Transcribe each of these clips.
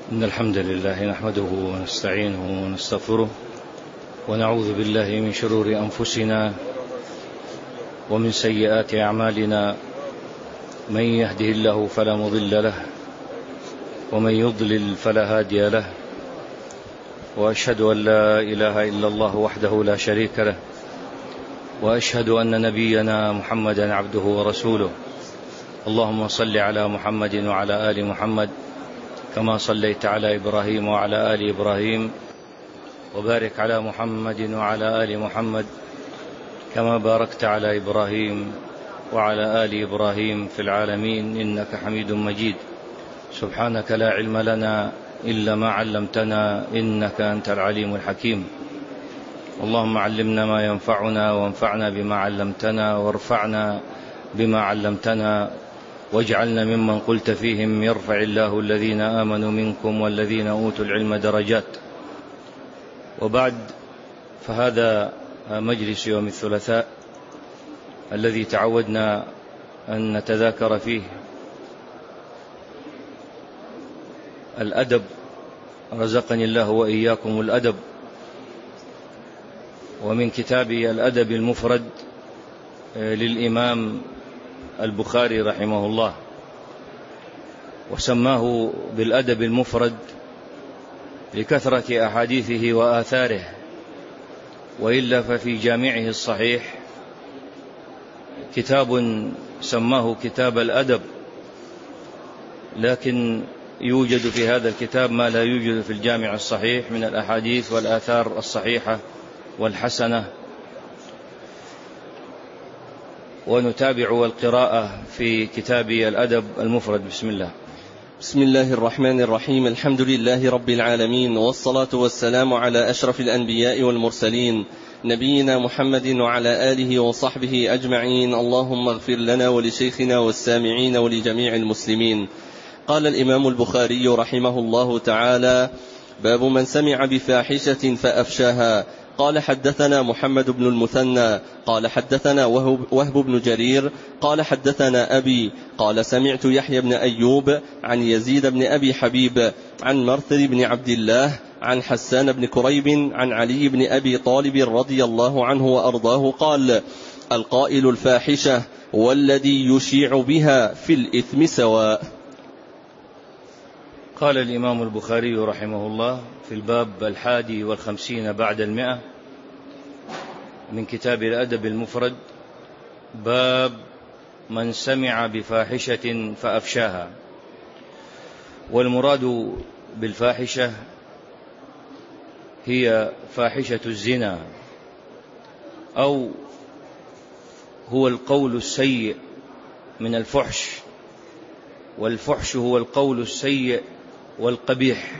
إن الحمد لله نحمده ونستعينه ونستغفره ونعوذ بالله من شرور أنفسنا ومن سيئات أعمالنا. من يهده الله فلا مضل له ومن يضلل فلا هادي له، وأشهد أن لا إله إلا الله وحده لا شريك له، وأشهد أن نبينا محمدا عبده ورسوله. اللهم صل على محمد وعلى آل محمد كما صليت على إبراهيم وعلى آل إبراهيم، وبارك على محمد وعلى آل محمد كما باركت على إبراهيم وعلى آل إبراهيم في العالمين إنك حميد مجيد. سبحانك لا علم لنا إلا ما علمتنا إنك أنت العليم الحكيم. اللهم علمنا ما ينفعنا وانفعنا بما علمتنا وارفعنا بما علمتنا، واجعلنا ممن قلت فيهم يرفع الله الذين آمنوا منكم والذين أوتوا العلم درجات. وبعد، فهذا مجلس يوم الثلاثاء الذي تعودنا أن نتذاكر فيه الأدب، رزقني الله وإياكم الأدب، ومن كتاب الأدب المفرد للإمام البخاري رحمه الله، وسماه بالأدب المفرد لكثرة أحاديثه وآثاره، وإلا ففي جامعه الصحيح كتاب سماه كتاب الأدب، لكن يوجد في هذا الكتاب ما لا يوجد في الجامع الصحيح من الأحاديث والآثار الصحيحة والحسنة. ونتابع القراءة في كتاب الأدب المفرد. بسم الله. بسم الله الرحمن الرحيم. الحمد لله رب العالمين، والصلاة والسلام على أشرف الأنبياء والمرسلين، نبينا محمد وعلى آله وصحبه أجمعين. اللهم اغفر لنا ولشيخنا والسامعين ولجميع المسلمين. قال الإمام البخاري رحمه الله تعالى: باب من سمع بفاحشة فأفشاها. قال حدثنا محمد بن المثنى قال حدثنا وهب بن جرير قال حدثنا أبي قال سمعت يحيى بن أيوب عن يزيد بن أبي حبيب عن مرثد بن عبد الله عن حسان بن كريب عن علي بن أبي طالب رضي الله عنه وأرضاه قال: القائل الفاحشة والذي يشيع بها في الإثم سواء. قال الإمام البخاري رحمه الله في الباب 51 بعد 100 من كتاب الأدب المفرد: باب من سمع بفاحشة فأفشاها. والمراد بالفاحشة هي فاحشة الزنا، أو هو القول السيء من الفحش، والفحش هو القول السيء والقبيح،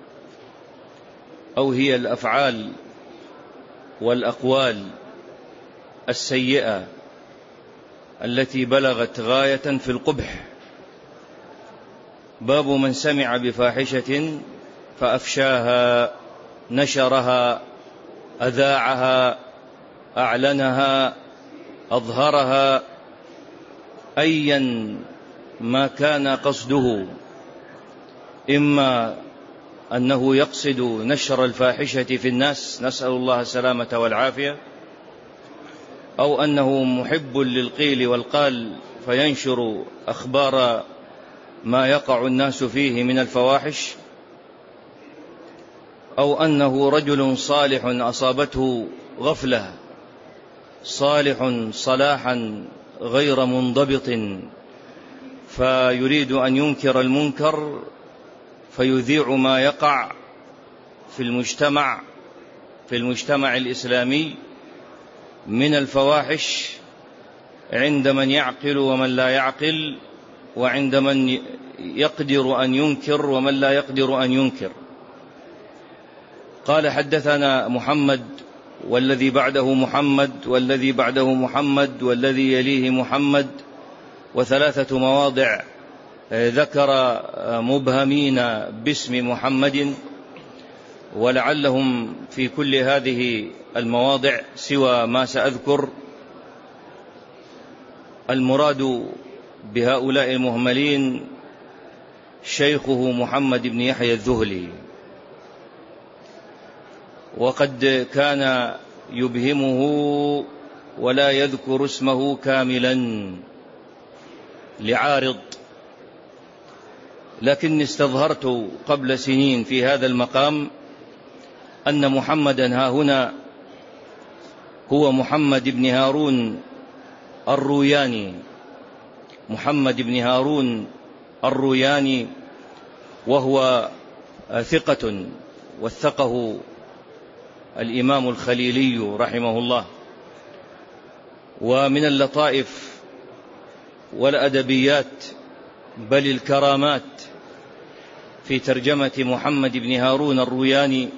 أو هي الأفعال والأقوال السيئة التي بلغت غاية في القبح. باب من سمع بفاحشة فأفشاها، نشرها، أذاعها، أعلنها، أظهرها، أيا ما كان قصده، إما أنه يقصد نشر الفاحشة في الناس، نسأل الله السلامة والعافية، أو أنه محب للقيل والقال فينشر أخبار ما يقع الناس فيه من الفواحش، أو أنه رجل صالح أصابته غفلة، صالح صلاحا غير منضبط، فيريد أن ينكر المنكر فيذيع ما يقع في المجتمع الإسلامي من الفواحش عند من يعقل ومن لا يعقل، وعند من يقدر أن ينكر ومن لا يقدر أن ينكر. قال حدثنا محمد، والذي بعده محمد، والذي بعده محمد، والذي يليه محمد، وثلاثة مواضع ذكر مبهمين باسم محمد، ولعلهم في كل هذه المواضع سوى ما سأذكر. المراد بهؤلاء المهملين شيخه محمد بن يحيى الذهلي، وقد كان يبهمه ولا يذكر اسمه كاملا لعارض، لكني استظهرت قبل سنين في هذا المقام أن محمدا ها هنا هو محمد بن هارون الروياني، محمد بن هارون الروياني، وهو ثقة وثقه الإمام الخليلي رحمه الله. ومن اللطائف والأدبيات بل الكرامات في ترجمة محمد بن هارون الروياني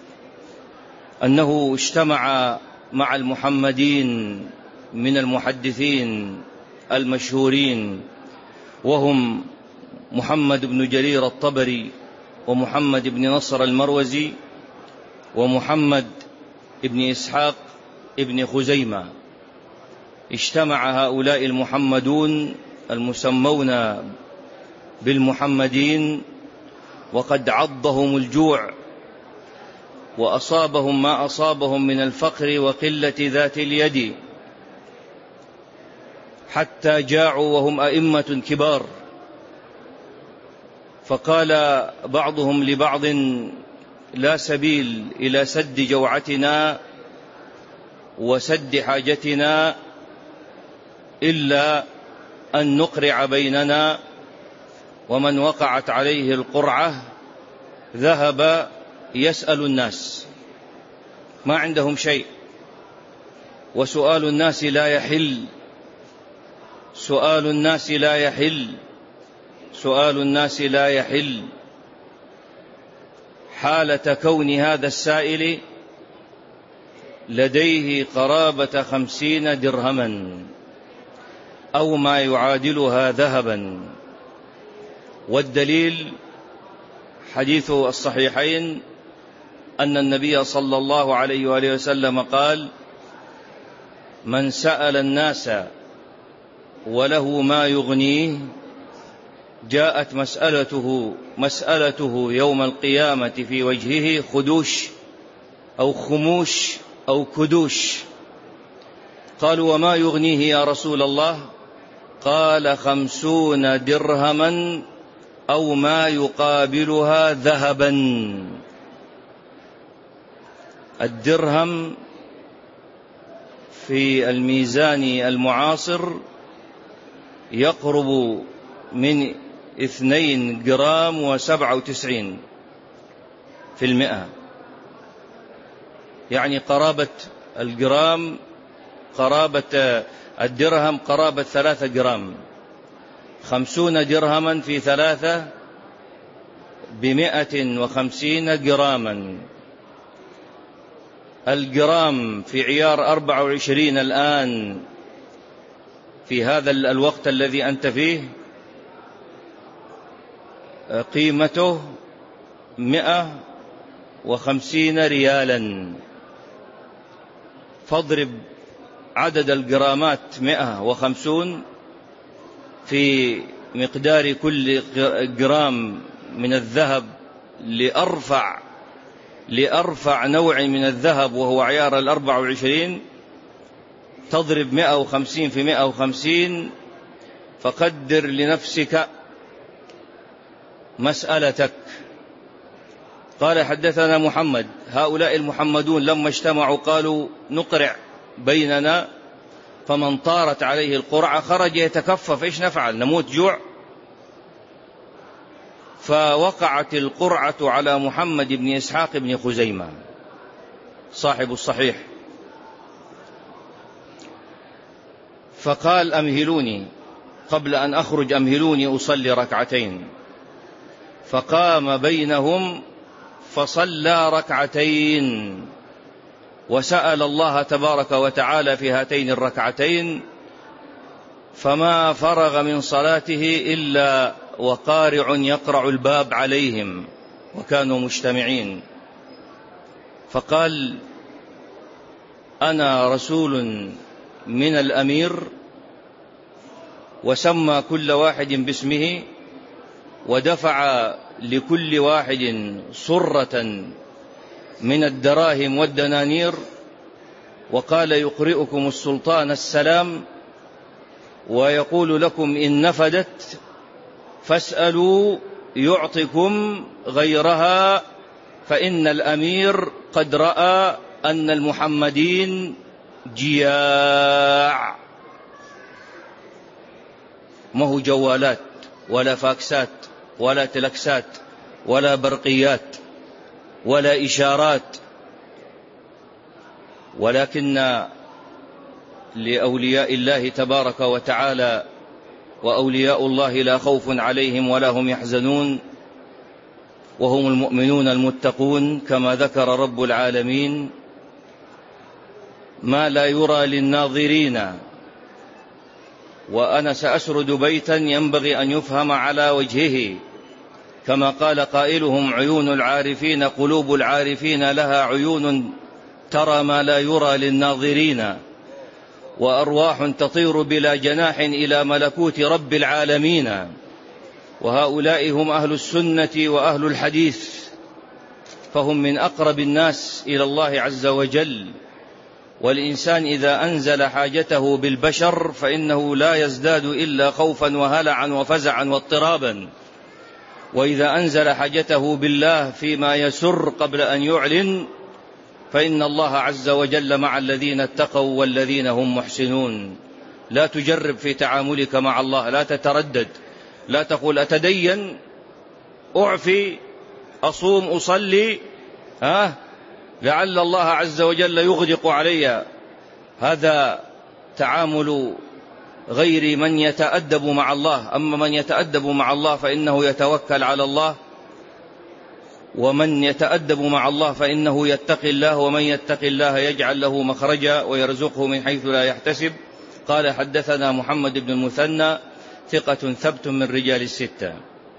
أنه اجتمع مع المحمدين من المحدثين المشهورين، وهم محمد بن جرير الطبري، ومحمد بن نصر المروزي، ومحمد بن إسحاق بن خزيمة. اجتمع هؤلاء المحمدون المسمون بالمحمدين وقد عضهم الجوع وأصابهم ما أصابهم من الفقر وقلة ذات اليد، حتى جاعوا وهم أئمة كبار. فقال بعضهم لبعض: لا سبيل إلى سد جوعتنا وسد حاجتنا إلا أن نقرع بيننا، ومن وقعت عليه القرعة ذهب يسأل الناس، ما عندهم شيء، وسؤال الناس لا يحل، سؤال الناس لا يحل، سؤال الناس لا يحل، حالة كون هذا السائل لديه قرابة 50 درهما أو ما يعادلها ذهبا. والدليل حديث الصحيحين أن النبي صلى الله عليه وآله وسلم قال: من سأل الناس وله ما يغنيه جاءت مسألته يوم القيامة في وجهه خدوش أو خموش أو كدوش. قالوا: وما يغنيه يا رسول الله؟ قال: 50 درهما أو ما يقابلها ذهبا. الدرهم في الميزان المعاصر يقرب من 2 جرام و97 في المئة، يعني قرابة الجرام، قرابة الدرهم قرابة 3 جرام. 50 درهما في 3 ب150 جراما. الجرام في عيار 24 الآن في هذا الوقت الذي أنت فيه قيمته 150 ريالا. فاضرب عدد الجرامات 150 في مقدار كل جرام من الذهب لأرفع نوع من الذهب وهو عيار 24، تضرب 150 في 150، فقدر لنفسك مسألتك. قال: حدثنا محمد. هؤلاء المحمدون لما اجتمعوا قالوا: نقرع بيننا، فمن طارت عليه القرعة خرج يتكفف، إيش نفعل؟ نموت جوع. فوقعت القرعة على محمد بن إسحاق بن خزيمة صاحب الصحيح، فقال: أمهلوني قبل أن أخرج، أمهلوني أصلي ركعتين. فقام بينهم فصلى ركعتين، وسأل الله تبارك وتعالى في هاتين الركعتين، فما فرغ من صلاته إلا وقارع يقرع الباب عليهم، وكانوا مجتمعين. فقال: أنا رسول من الأمير، وسمى كل واحد باسمه، ودفع لكل واحد صرة من الدراهم والدنانير، وقال: يقرئكم السلطان السلام، ويقول لكم إن نفدت فاسألوا يعطكم غيرها، فإن الأمير قد رأى أن المحمدين جياع. ما هو جوالات ولا فاكسات ولا تلكسات ولا برقيات ولا إشارات، ولكن لأولياء الله تبارك وتعالى وأولياء الله لا خوف عليهم ولا هم يحزنون، وهم المؤمنون المتقون، كما ذكر رب العالمين: ما لا يرى للناظرين. وأنا سأسرد بيتا ينبغي أن يفهم على وجهه، كما قال قائلهم: عيون العارفين قلوب العارفين لها عيون ترى ما لا يرى للناظرين، وأرواح تطير بلا جناح إلى ملكوت رب العالمين. وهؤلاء هم أهل السنة وأهل الحديث، فهم من أقرب الناس إلى الله عز وجل. والإنسان إذا أنزل حاجته بالبشر فإنه لا يزداد إلا خوفا وهلعا وفزعا واضطرابا، وإذا أنزل حاجته بالله فيما يسر قبل أن يعلن فإن الله عز وجل مع الذين اتقوا والذين هم محسنون. لا تجرب في تعاملك مع الله، لا تتردد، لا تقول أتدين، أعفي، أصوم، أصلي، لعل الله عز وجل يغدق علي. هذا تعامل غير من يتأدب مع الله. أما من يتأدب مع الله فإنه يتوكل على الله، ومن يتأدب مع الله فإنه يتقي الله، ومن يتقي الله يجعل له مخرجا ويرزقه من حيث لا يحتسب. قال: حدثنا محمد بن المثنى ثقة ثبت من رجال الستة.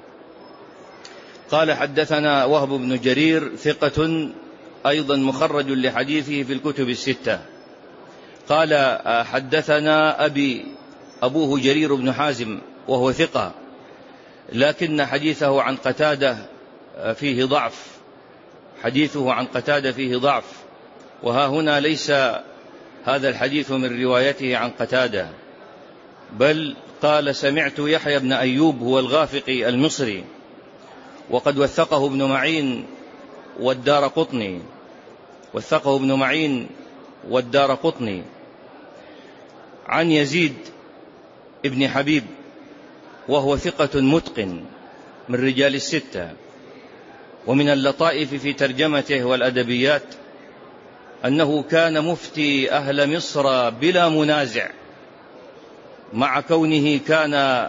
قال: حدثنا وهب بن جرير ثقة أيضا مخرج لحديثه في الكتب الستة. قال: حدثنا أبوه جرير بن حازم وهو ثقة، لكن حديثه عن قتادة فيه ضعف، حديثه عن قتادة فيه ضعف، وها هنا ليس هذا الحديث من روايته عن قتادة، بل قال: سمعت يحيى بن أيوب هو الغافقي المصري، وقد وثقه ابن معين والدارقطني، وثقه ابن معين والدارقطني عن يزيد ابن حبيب وهو ثقة متقن من رجال الستة. ومن اللطائف في ترجمته والأدبيات أنه كان مفتي أهل مصر بلا منازع، مع كونه كان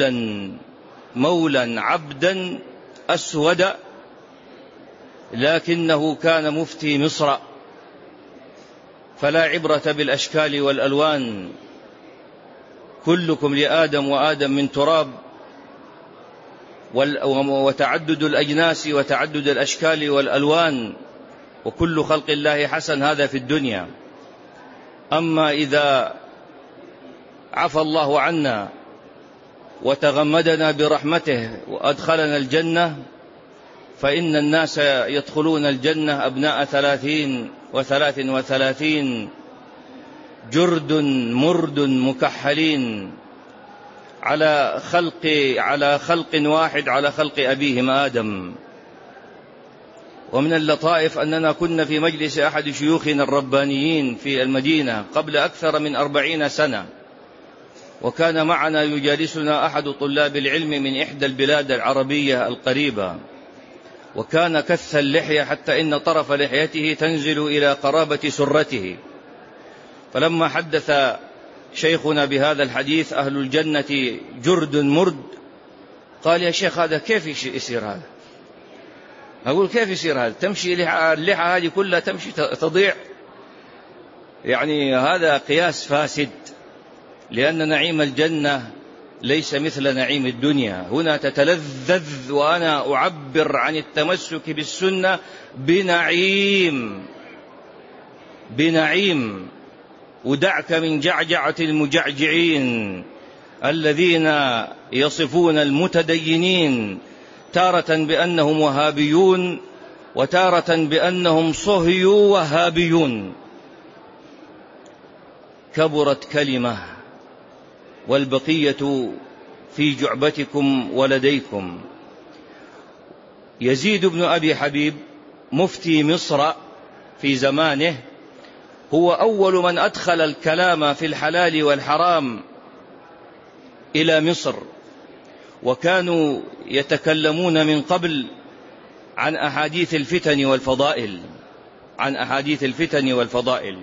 مولا عبدا أسود، لكنه كان مفتي مصر. فلا عبرة بالأشكال والألوان، كلكم لآدم وآدم من تراب، وتعدد الأجناس وتعدد الأشكال والألوان، وكل خلق الله حسن، هذا في الدنيا. أما إذا عفى الله عنا وتغمدنا برحمته وأدخلنا الجنة، فإن الناس يدخلون الجنة أبناء 30 و33 جرد مرد مكحلين على خلق واحد، على خلق أبيهم آدم. ومن اللطائف أننا كنا في مجلس أحد شيوخنا الربانيين في المدينة قبل أكثر من 40 سنة، وكان معنا يجالسنا أحد طلاب العلم من إحدى البلاد العربية القريبة، وكان كث اللحية حتى إن طرف لحيته تنزل إلى قرابة سرته. فلما حدث شيخنا بهذا الحديث أهل الجنة جرد مرد، قال: يا شيخ هذا كيف يصير هذا؟ أقول: كيف يصير هذا؟ تمشي اللحى هذه كلها تمشي تضيع؟ يعني هذا قياس فاسد، لأن نعيم الجنة ليس مثل نعيم الدنيا. هنا تتلذذ، وأنا أعبر عن التمسك بالسنة بنعيم، ودعك من جعجعة المجعجعين. الذين يصفون المتدينين تارة بأنهم وهابيون وتارة بأنهم صهيو وهابيون. كبرت كلمة والبقية في جعبتكم ولديكم. يزيد بن أبي حبيب مفتي مصر في زمانه هو أول من أدخل الكلام في الحلال والحرام إلى مصر، وكانوا يتكلمون من قبل عن أحاديث الفتن والفضائل.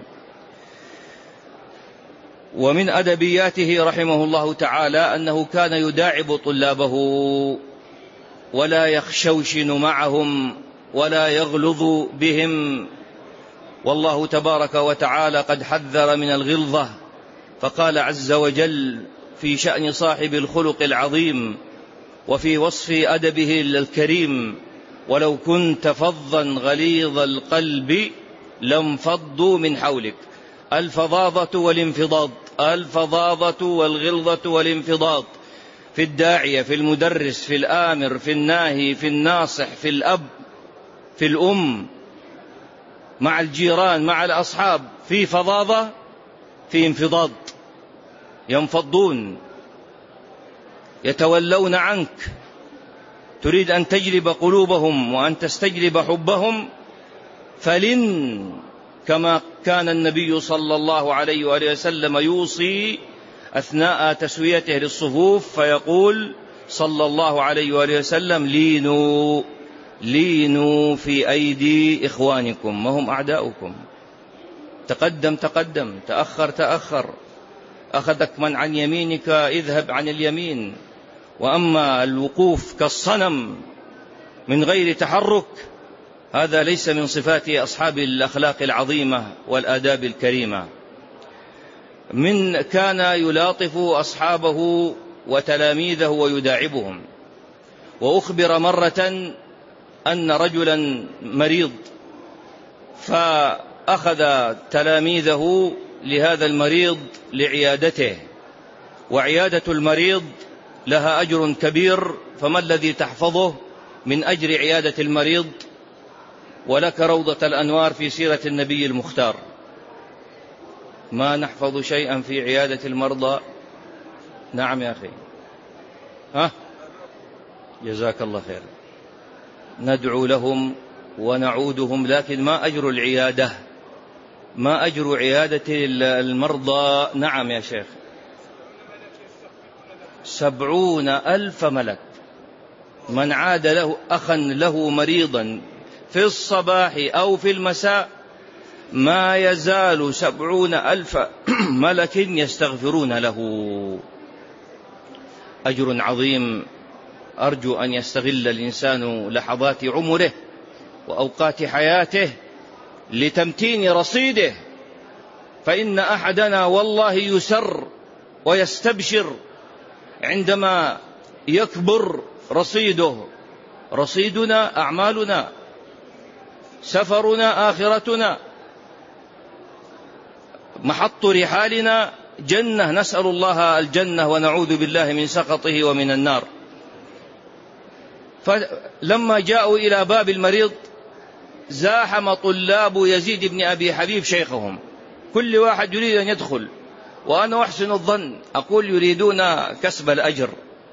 ومن أدبياته رحمه الله تعالى أنه كان يداعب طلابه ولا يخشوشن معهم ولا يغلظ بهم، والله تبارك وتعالى قد حذر من الغلظة، فقال عز وجل في شأن صاحب الخلق العظيم وفي وصف أدبه الكريم: ولو كنت فظا غليظ القلب لانفضوا من حولك. الفظاظة والغلظة والانفضاض في الداعية، في المدرس، في الآمر، في الناهي، في الناصح، في الأب، في الأم، مع الجيران، مع الأصحاب، في فظاظة، في انفضاض. ينفضون، يتولون عنك، تريد أن تجلب قلوبهم وأن تستجلب حبهم، فلن، كما كان النبي صلى الله عليه وآله وسلم يوصي أثناء تسويته للصفوف، فيقول صلى الله عليه وآله وسلم: لينوا في أيدي إخوانكم وهم أعداؤكم. تقدم، تأخر، أخذك من عن يمينك اذهب عن اليمين. وأما الوقوف كالصنم من غير تحرك، هذا ليس من صفات أصحاب الأخلاق العظيمة والآداب الكريمة. من كان يلاطف أصحابه وتلاميذه ويداعبهم. وأخبر مرة أن رجلا مريض، فأخذ تلاميذه لهذا المريض لعيادته، وعيادة المريض لها أجر كبير، فما الذي تحفظه من أجر عيادة المريض؟ ولك روضة الأنوار في سيرة النبي المختار. ما نحفظ شيئا في عيادة المرضى. نعم يا أخي، جزاك الله خير. ندعو لهم ونعودهم، لكن ما أجر العيادة؟ ما أجر عيادة المرضى؟ نعم يا شيخ، 70,000 ملك. من عاد له أخا له مريضا في الصباح أو في المساء ما يزال 70,000 ملك يستغفرون له. أجر عظيم. أرجو أن يستغل الإنسان لحظات عمره وأوقات حياته لتمتين رصيده، فإن أحدنا والله يسر ويستبشر عندما يكبر رصيده. رصيدنا أعمالنا، سفرنا آخرتنا، محط رحالنا جنة، نسأل الله الجنة ونعوذ بالله من سخطه ومن النار. فلما جاءوا إلى باب المريض زاحم طلاب يزيد بن أبي حبيب شيخهم، كل واحد يريد أن يدخل، وأنا أحسن الظن أقول يريدون كسب الأجر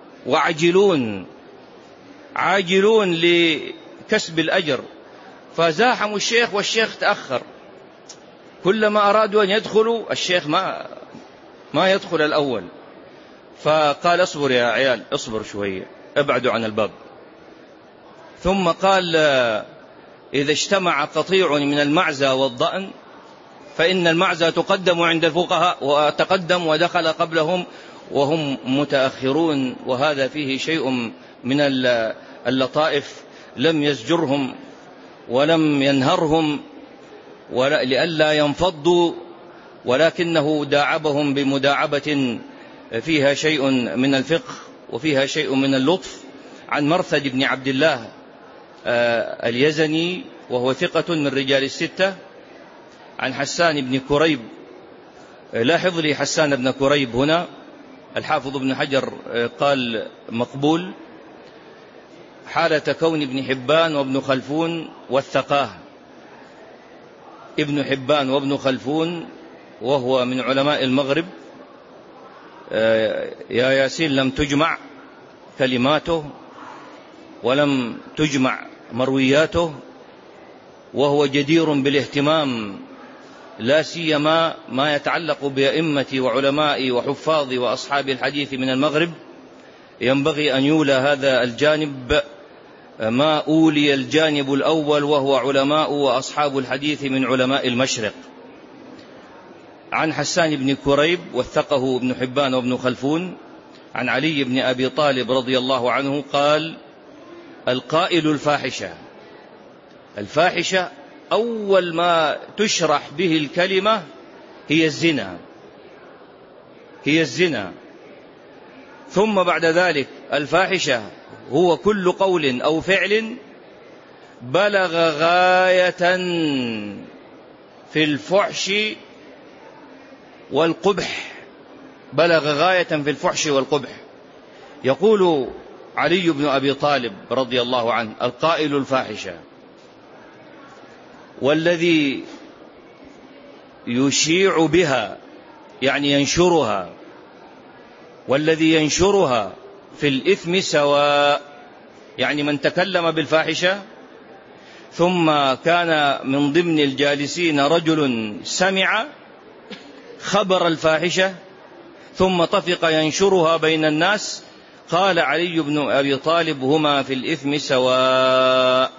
عاجلون لكسب الأجر، فزاحموا الشيخ والشيخ تأخر. كلما أرادوا أن يدخلوا الشيخ ما يدخل الأول، فقال: اصبر يا عيال، اصبر شوية، ابعدوا عن الباب. ثم قال: إذا اجتمع قطيع من المعزى والضأن فإن المعزى تقدم عند الفقهاء، وتقدم ودخل قبلهم وهم متأخرون، وهذا فيه شيء من اللطائف، لم يزجرهم ولم ينهرهم لئلا ينفضوا، ولكنه داعبهم بمداعبة فيها شيء من الفقه وفيها شيء من اللطف. عن مرثد بن عبد الله اليزني وهو ثقة من رجال الستة، عن حسان بن كريب. لاحظ لي حسان بن كريب هنا، الحافظ ابن حجر قال مقبول حالة كون ابن حبان وابن خلفون والثقاه. ابن حبان وابن خلفون وهو من علماء المغرب، يا ياسين لم تجمع كلماته ولم تجمع مروياته، وهو جدير بالاهتمام، لا سيما ما يتعلق بأئمة وعلماء وحفاظ وأصحاب الحديث من المغرب. ينبغي أن يولى هذا الجانب ما أولي الجانب الأول، وهو علماء وأصحاب الحديث من علماء المشرق. عن حسان بن كريب وثقه ابن حبان وابن خلفون عن علي بن أبي طالب رضي الله عنه قال: القائل الفاحشة أول ما تشرح به الكلمة هي الزنا، ثم بعد ذلك الفاحشة هو كل قول أو فعل بلغ غاية في الفحش والقبح. يقول علي بن أبي طالب رضي الله عنه: القائل الفاحشة والذي يشيع بها يعني ينشرها، والذي ينشرها في الإثم سواء. يعني من تكلم بالفاحشة ثم كان من ضمن الجالسين رجل سمع خبر الفاحشة ثم طفق ينشرها بين الناس، قال علي بن أبي طالب: هما في الإثم سواء.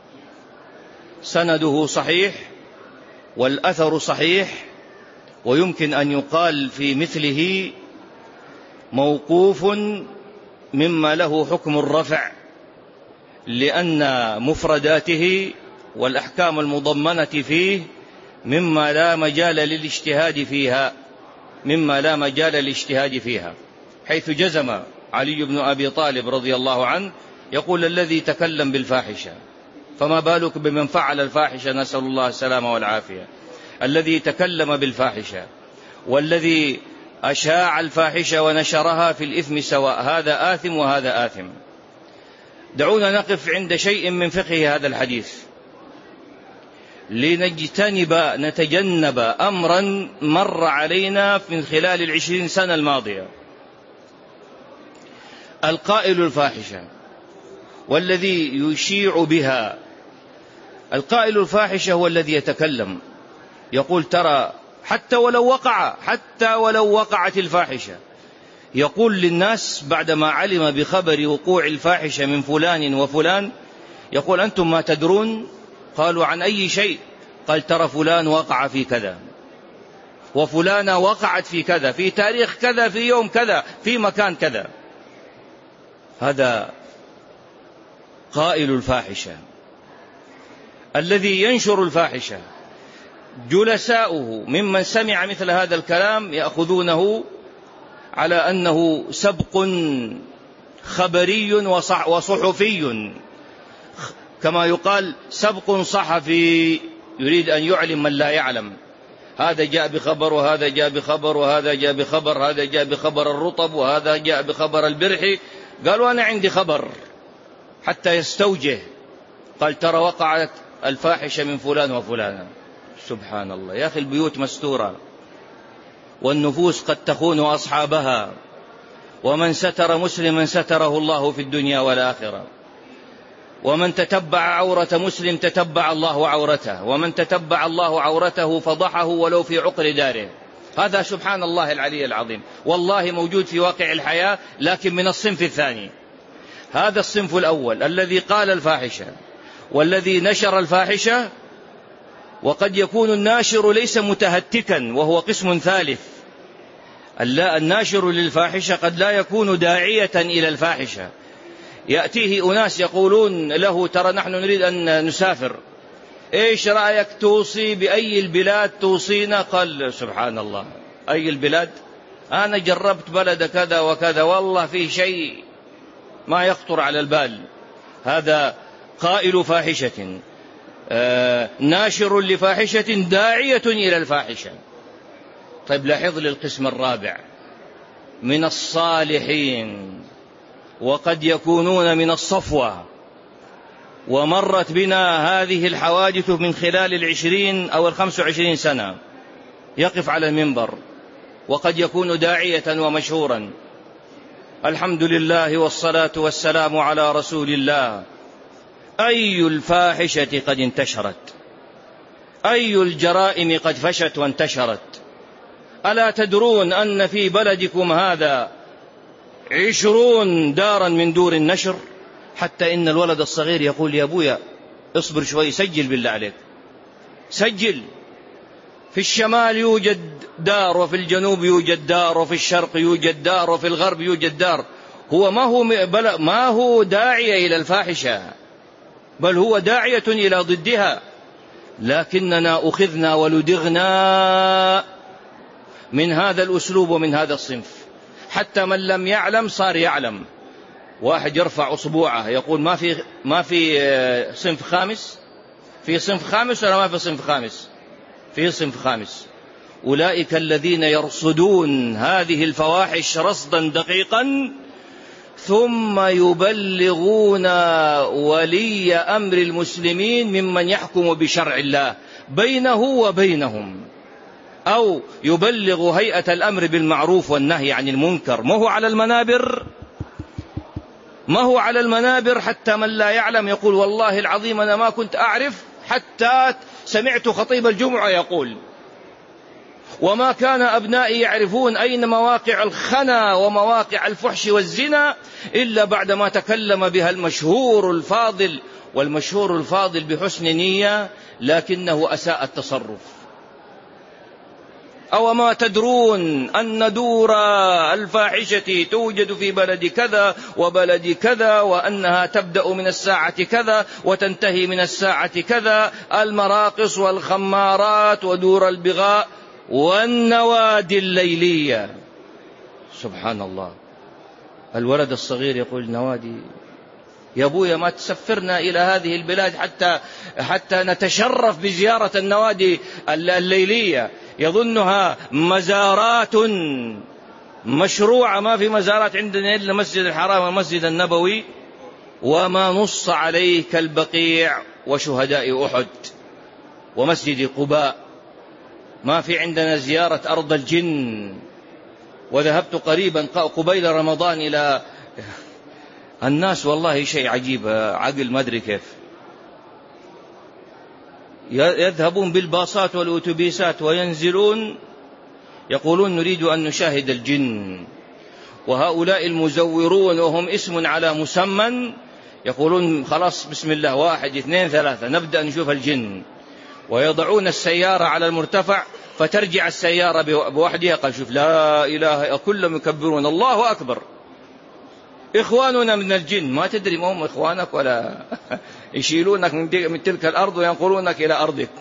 سنده صحيح والأثر صحيح، ويمكن أن يقال في مثله موقوف مما له حكم الرفع، لأن مفرداته والأحكام المضمنة فيه مما لا مجال للاجتهاد فيها، حيث جزم علي بن أبي طالب رضي الله عنه يقول: الذي تكلم بالفاحشة. فما بالك بمن فعل الفاحشة، نسأل الله السلامة والعافية. الذي تكلم بالفاحشة والذي أشاع الفاحشة ونشرها في الإثم سواء، هذا آثم وهذا آثم. دعونا نقف عند شيء من فقه هذا الحديث نتجنب أمرا مر علينا من خلال 20 سنة الماضية. القائل الفاحشة والذي يشيع بها. القائل الفاحشة هو الذي يتكلم يقول: ترى حتى ولو وقعت الفاحشة، يقول للناس بعدما علم بخبر وقوع الفاحشة من فلان وفلان، يقول: أنتم ما تدرون؟ قالوا: عن أي شيء؟ قال: ترى فلان وقع في كذا، وفلانة وقعت في كذا، في تاريخ كذا، في يوم كذا، في مكان كذا. هذا قائل الفاحشة. الذي ينشر الفاحشة جلساؤه ممن سمع مثل هذا الكلام يأخذونه على أنه سبق خبري وصحفي، كما يقال سبق صحفي، يريد أن يعلم من لا يعلم. هذا جاء بخبر وهذا جاء بخبر وهذا جاء بخبر، هذا جاء بخبر الرطب وهذا جاء بخبر البرحي. قالوا: أنا عندي خبر، حتى يستوجه. قال: ترى وقعت الفاحشة من فلان وفلان. سبحان الله يا أخي، البيوت مستورة والنفوس قد تخون أصحابها، ومن ستر مسلما ستره الله في الدنيا والآخرة، ومن تتبع عورة مسلم تتبع الله عورته، ومن تتبع الله عورته فضحه ولو في عقر داره. هذا سبحان الله العلي العظيم، والله موجود في واقع الحياة، لكن من الصنف الثاني. هذا الصنف الأول الذي قال الفاحشة والذي نشر الفاحشة، وقد يكون الناشر ليس متهتكا، وهو قسم ثالث. الناشر للفاحشة قد لا يكون داعية إلى الفاحشة. يأتيه أناس يقولون له: ترى نحن نريد أن نسافر، إيش رأيك توصي بأي البلاد توصينا؟ قال: سبحان الله، أي البلاد؟ أنا جربت بلد كذا وكذا، والله في شيء ما يخطر على البال. هذا قائل فاحشة، ناشر لفاحشة، داعية إلى الفاحشة. طيب لاحظ للقسم الرابع، من الصالحين وقد يكونون من الصفوة. ومرت بنا هذه الحوادث من خلال 20 أو 25 سنة. يقف على المنبر وقد يكون داعية ومشهورا. الحمد لله والصلاة والسلام على رسول الله. أي الفاحشة قد انتشرت، أي الجرائم قد فشت وانتشرت. ألا تدرون أن في بلدكم هذا 20 دارا من دور النشر؟ حتى إن الولد الصغير يقول يا أبويا اصبر شوي، سجل بالله عليك، سجل. في الشمال يوجد دار، وفي الجنوب يوجد دار، وفي الشرق يوجد دار، وفي الغرب يوجد دار. هو ما هو داعية إلى الفاحشة، بل هو داعية إلى ضدها. لكننا أخذنا ولدغنا من هذا الأسلوب ومن هذا الصنف، حتى من لم يعلم صار يعلم. واحد يرفع أصبوعه يقول ما في صنف خامس. في صنف خامس ولا ما في صنف خامس؟ في صنف خامس. أولئك الذين يرصدون هذه الفواحش رصدا دقيقا، ثم يبلغون ولي أمر المسلمين ممن يحكم بشرع الله بينه وبينهم، أو يبلغ هيئة الأمر بالمعروف والنهي عن المنكر. ما هو على المنابر، ما هو على المنابر، حتى من لا يعلم يقول والله العظيم أنا ما كنت أعرف حتى سمعت خطيب الجمعة يقول. وما كان أبنائي يعرفون أين مواقع الخنا ومواقع الفحش والزنا إلا بعدما تكلم بها المشهور الفاضل، والمشهور الفاضل بحسن نية لكنه أساء التصرف. أو ما تدرون أن دور الفاحشة توجد في بلد كذا وبلد كذا، وأنها تبدأ من الساعة كذا وتنتهي من الساعة كذا، المراقص والخمارات ودور البغاء والنوادي الليلية. سبحان الله. الولد الصغير يقول نوادي، يا أبويا ما تسفرنا إلى هذه البلاد حتى نتشرف بزيارة النوادي الليلية. يظنها مزارات مشروعة. ما في مزارات عندنا إلا المسجد الحرام والمسجد النبوي، وما نص عليه كالبقيع وشهداء أحد ومسجد قباء. ما في عندنا زيارة أرض الجن. وذهبت قريبا قبيل رمضان إلى الناس، والله شيء عجيب، عقل ما أدري كيف. يذهبون بالباصات والأوتوبيسات وينزلون يقولون نريد أن نشاهد الجن. وهؤلاء المزورون وهم اسم على مسمى يقولون خلاص بسم الله 1 2 3 نبدأ نشوف الجن. ويضعون السيارة على المرتفع فترجع السيارة بوحدها. قال شوف لا إله، كلهم يكبرون الله أكبر. إخواننا من الجن، ما تدري ما هم إخوانك ولا يشيلونك من تلك الأرض وينقلونك إلى أرضك.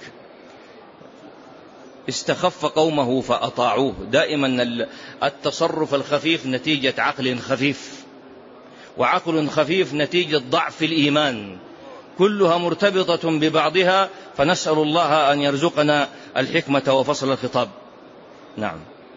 استخف قومه فأطاعوه. دائما التصرف الخفيف نتيجة عقل خفيف، وعقل خفيف نتيجة ضعف الإيمان، كلها مرتبطة ببعضها. فنسأل الله أن يرزقنا الحكمة وفصل الخطاب. نعم.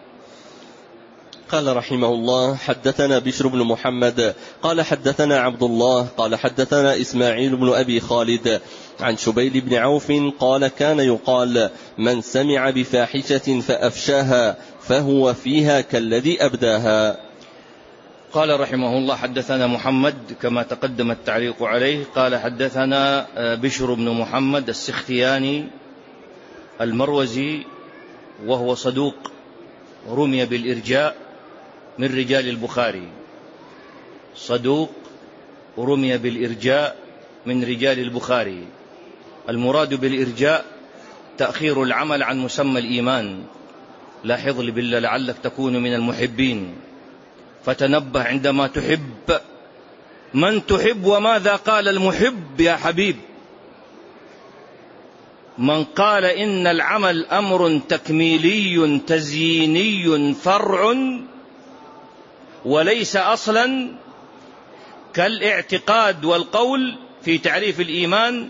قال رحمه الله: حدثنا بشر بن محمد قال حدثنا عبد الله قال حدثنا إسماعيل بن أبي خالد عن شبيل بن عوف قال: كان يقال من سمع بفاحشة فأفشاها فهو فيها كالذي أبداها. قال رحمه الله: حدثنا محمد كما تقدم التعليق عليه. قال حدثنا بشر بن محمد السختياني المروزي، وهو صدوق رمي بالإرجاء من رجال البخاري. صدوق رمي بالإرجاء من رجال البخاري. المراد بالإرجاء تأخير العمل عن مسمى الإيمان. لاحظ لي بالله لعلك تكون من المحبين، فتنبه عندما تحب من تحب. وماذا قال المحب يا حبيب؟ من قال إن العمل أمر تكميلي تزييني فرع وليس أصلا كالاعتقاد والقول في تعريف الإيمان،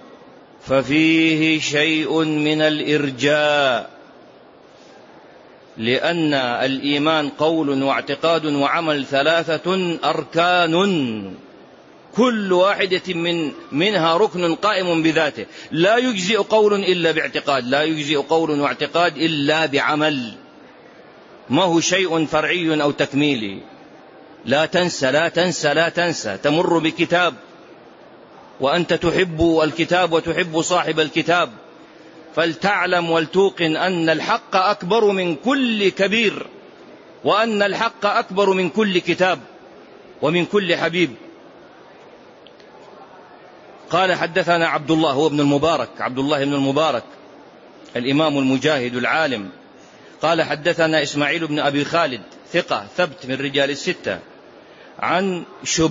ففيه شيء من الإرجاء. لأن الإيمان قول واعتقاد وعمل، 3 أركان كل واحدة منها ركن قائم بذاته. لا يجزئ قول إلا باعتقاد، لا يجزئ قول واعتقاد إلا بعمل، ما هو شيء فرعي أو تكميلي. لا تنسى لا تنسى لا تنسى، تمر بكتاب وأنت تحب الكتاب وتحب صاحب الكتاب، فلتعلم ولتوقن أن الحق أكبر من كل كبير، وأن الحق أكبر من كل كتاب ومن كل حبيب. قال حدثنا عبد الله هو ابن المبارك، عبد الله بن المبارك الإمام المجاهد العالم. قال حدثنا إسماعيل بن أبي خالد ثقة ثبت من رجال 6، عن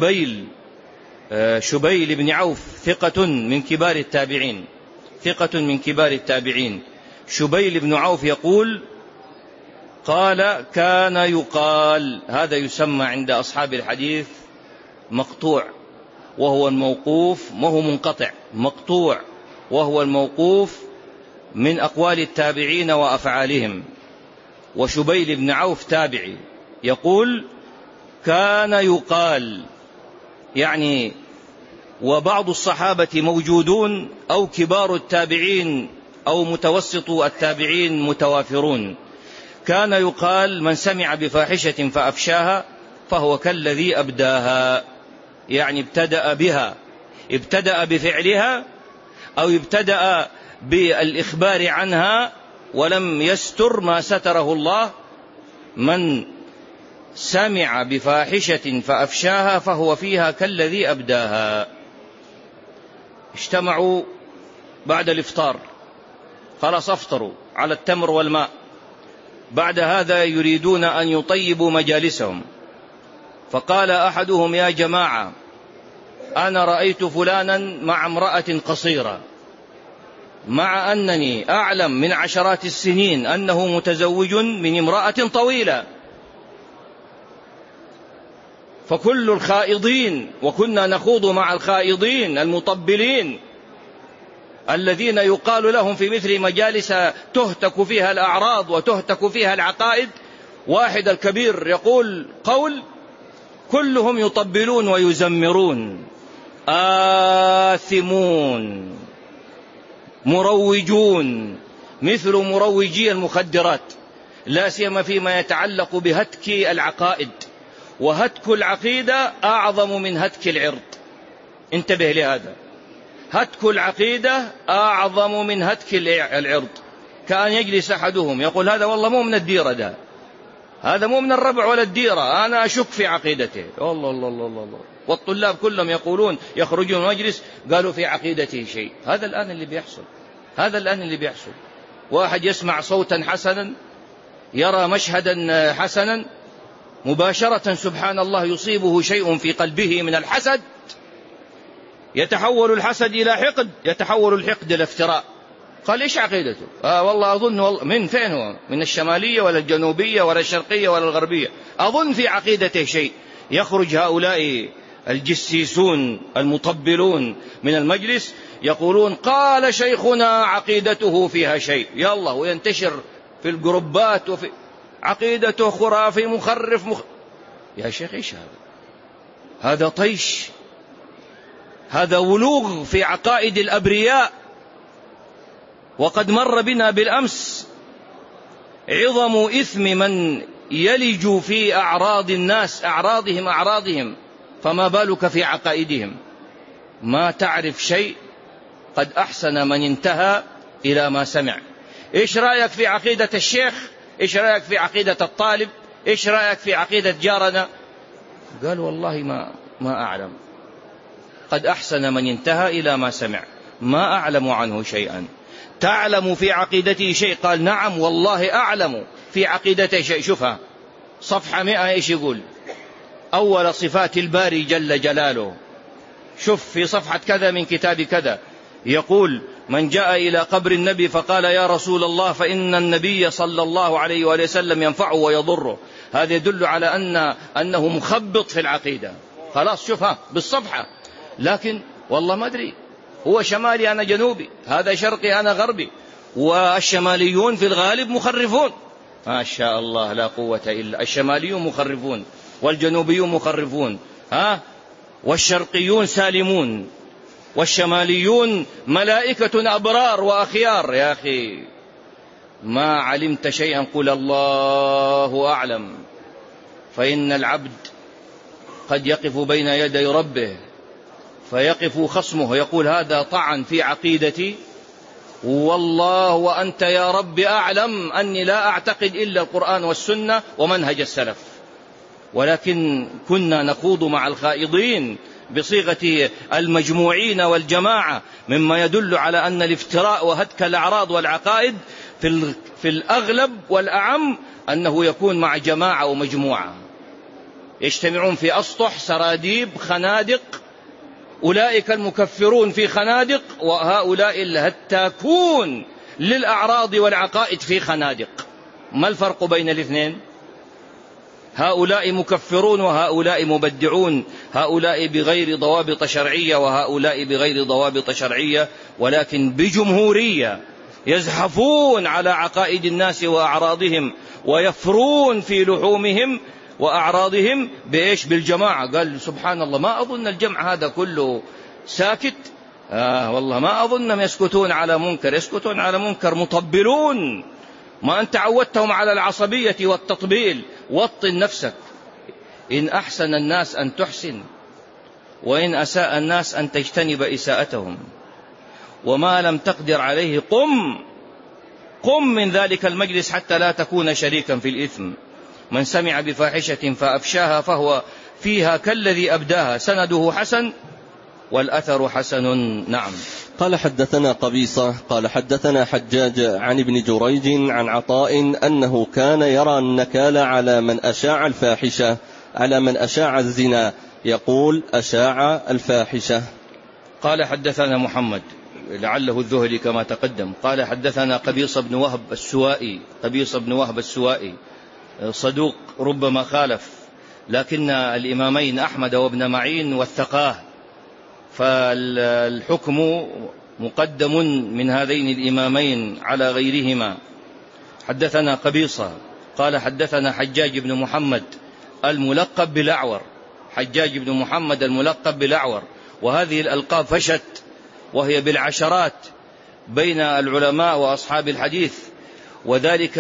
شبيل بن عوف ثقة من كبار التابعين، ثقة من كبار التابعين. شبيل بن عوف يقول قال كان يقال، هذا يسمى عند أصحاب الحديث مقطوع، وهو الموقوف، ما هو منقطع، مقطوع وهو الموقوف من أقوال التابعين وأفعالهم. وشبيل بن عوف تابعي يقول كان يقال، يعني وبعض الصحابة موجودون أو كبار التابعين أو متوسط التابعين متوافرون. كان يقال من سمع بفاحشة فأفشاها فهو كالذي أبداها، يعني ابتدأ بها، ابتدأ بفعلها أو ابتدأ بالإخبار عنها ولم يستر ما ستره الله. من سمع بفاحشة فأفشاها فهو فيها كالذي أبداها. اجتمعوا بعد الإفطار، خلاص أفطروا على التمر والماء، بعد هذا يريدون أن يطيبوا مجالسهم، فقال أحدهم يا جماعة أنا رأيت فلانا مع امرأة قصيرة، مع أنني أعلم من عشرات السنين أنه متزوج من امرأة طويلة. فكل الخائضين، وكنا نخوض مع الخائضين المطبلين الذين يقال لهم في مثل مجالس تهتك فيها الأعراض وتهتك فيها العقائد، واحد الكبير يقول قول كلهم يطبلون ويزمرون، آثمون مروجون مثل مروجي المخدرات، لا سيما فيما يتعلق بهتك العقائد، وهتك العقيدة أعظم من هتك العرض. انتبه لهذا، هتك العقيدة أعظم من هتك العرض. كأن يجلس أحدهم يقول هذا والله مو من الديرة، ده هذا مو من الربع ولا الديرة، أنا أشك في عقيدته. الله الله الله الله. والطلاب كلهم يقولون يخرجون مجلس قالوا في عقيدته شيء. هذا الآن اللي بيحصل، هذا الآن اللي بيحصل. واحد يسمع صوتا حسنا، يرى مشهدا حسنا، مباشرة سبحان الله يصيبه شيء في قلبه من الحسد، يتحول الحسد إلى حقد، يتحول الحقد إلى افتراء. قال إيش عقيدته؟ والله أظن والله. من فين هو؟ من الشمالية ولا الجنوبية ولا الشرقية ولا الغربية؟ أظن في عقيدته شيء. يخرج هؤلاء الجسيسون المطبلون من المجلس يقولون قال شيخنا عقيدته فيها شيء، يلا، وينتشر في الجروبات وفي عقيدته خرافي مخرف يا شيخ إيش هذا؟ هذا طيش، هذا ولوغ في عقائد الأبرياء. وقد مر بنا بالأمس عظم إثم من يلج في أعراض الناس، أعراضهم، فما بالك في عقائدهم؟ ما تعرف شيء، قد أحسن من انتهى إلى ما سمع. إيش رأيك في عقيدة الشيخ؟ إيش رأيك في عقيدة الطالب؟ إيش رأيك في عقيدة جارنا؟ قال والله ما أعلم. قد أحسن من انتهى إلى ما سمع، ما أعلم عنه شيئا. تعلم في عقيدته شيء؟ قال نعم والله أعلم في عقيدته شيء. شوفها صفحة 100 إيش يقول؟ أول صفات الباري جل جلاله. شوف في صفحة كذا من كتاب كذا يقول من جاء إلى قبر النبي فقال يا رسول الله فإن النبي صلى الله عليه وآله وسلم ينفعه ويضره. هذا يدل على أنه مخبط في العقيدة. خلاص شوفها بالصفحة. لكن والله ما أدري، هو شمالي أنا جنوبي، هذا شرقي أنا غربي، والشماليون في الغالب مخرفون، ما شاء الله لا قوة إلا. الشماليون مخرفون والجنوبيون مخرفون، والشرقيون سالمون، والشماليون ملائكة أبرار وأخيار. يا أخي ما علمت شيئا قل الله أعلم. فإن العبد قد يقف بين يدي ربه فيقف خصمه يقول هذا طعن في عقيدتي، والله وأنت يا رب أعلم أني لا أعتقد إلا القرآن والسنة ومنهج السلف، ولكن كنا نخوض مع الخائضين بصيغة المجموعين والجماعة، مما يدل على أن الافتراء وهتك الأعراض والعقائد في الأغلب والأعم أنه يكون مع جماعة ومجموعة يجتمعون في أسطح سراديب خنادق، أولئك المكفرون في خنادق وهؤلاء الهتاكون للأعراض والعقائد في خنادق. ما الفرق بين الاثنين؟ هؤلاء مكفرون وهؤلاء مبدعون، هؤلاء بغير ضوابط شرعية وهؤلاء بغير ضوابط شرعية، ولكن بجمهورية يزحفون على عقائد الناس وأعراضهم ويفرون في لحومهم وأعراضهم بإيش؟ بالجماعة. قال سبحان الله ما أظن الجمع هذا كله ساكت، والله ما أظنهم يسكتون على منكر، يسكتون على منكر مطبلون. ما أنت عودتهم على العصبية والتطبيل. وطن نفسك، إن أحسن الناس أن تحسن، وإن أساء الناس أن تجتنب إساءتهم، وما لم تقدر عليه قم من ذلك المجلس حتى لا تكون شريكا في الإثم. من سمع بفاحشة فأفشاها فهو فيها كالذي أبداها، سنده حسن والأثر حسن. نعم. قال حدثنا قبيصة قال حدثنا حجاج عن ابن جريج عن عطاء أنه كان يرى النكال على من أشاع الفاحشة، على من أشاع الزنا، يقول أشاع الفاحشة. قال حدثنا محمد لعله الذهلي كما تقدم. قال حدثنا قبيصة بن وهب السوائي. قبيصة بن وهب السوائي صدوق ربما خالف، لكن الإمامين أحمد وابن معين وثقاه، فالحكم مقدم من هذين الإمامين على غيرهما. حدثنا قبيصة قال حدثنا حجاج بن محمد الملقب بالأعور. حجاج بن محمد الملقب بالأعور، وهذه الألقاب فشت وهي بالعشرات بين العلماء وأصحاب الحديث، وذلك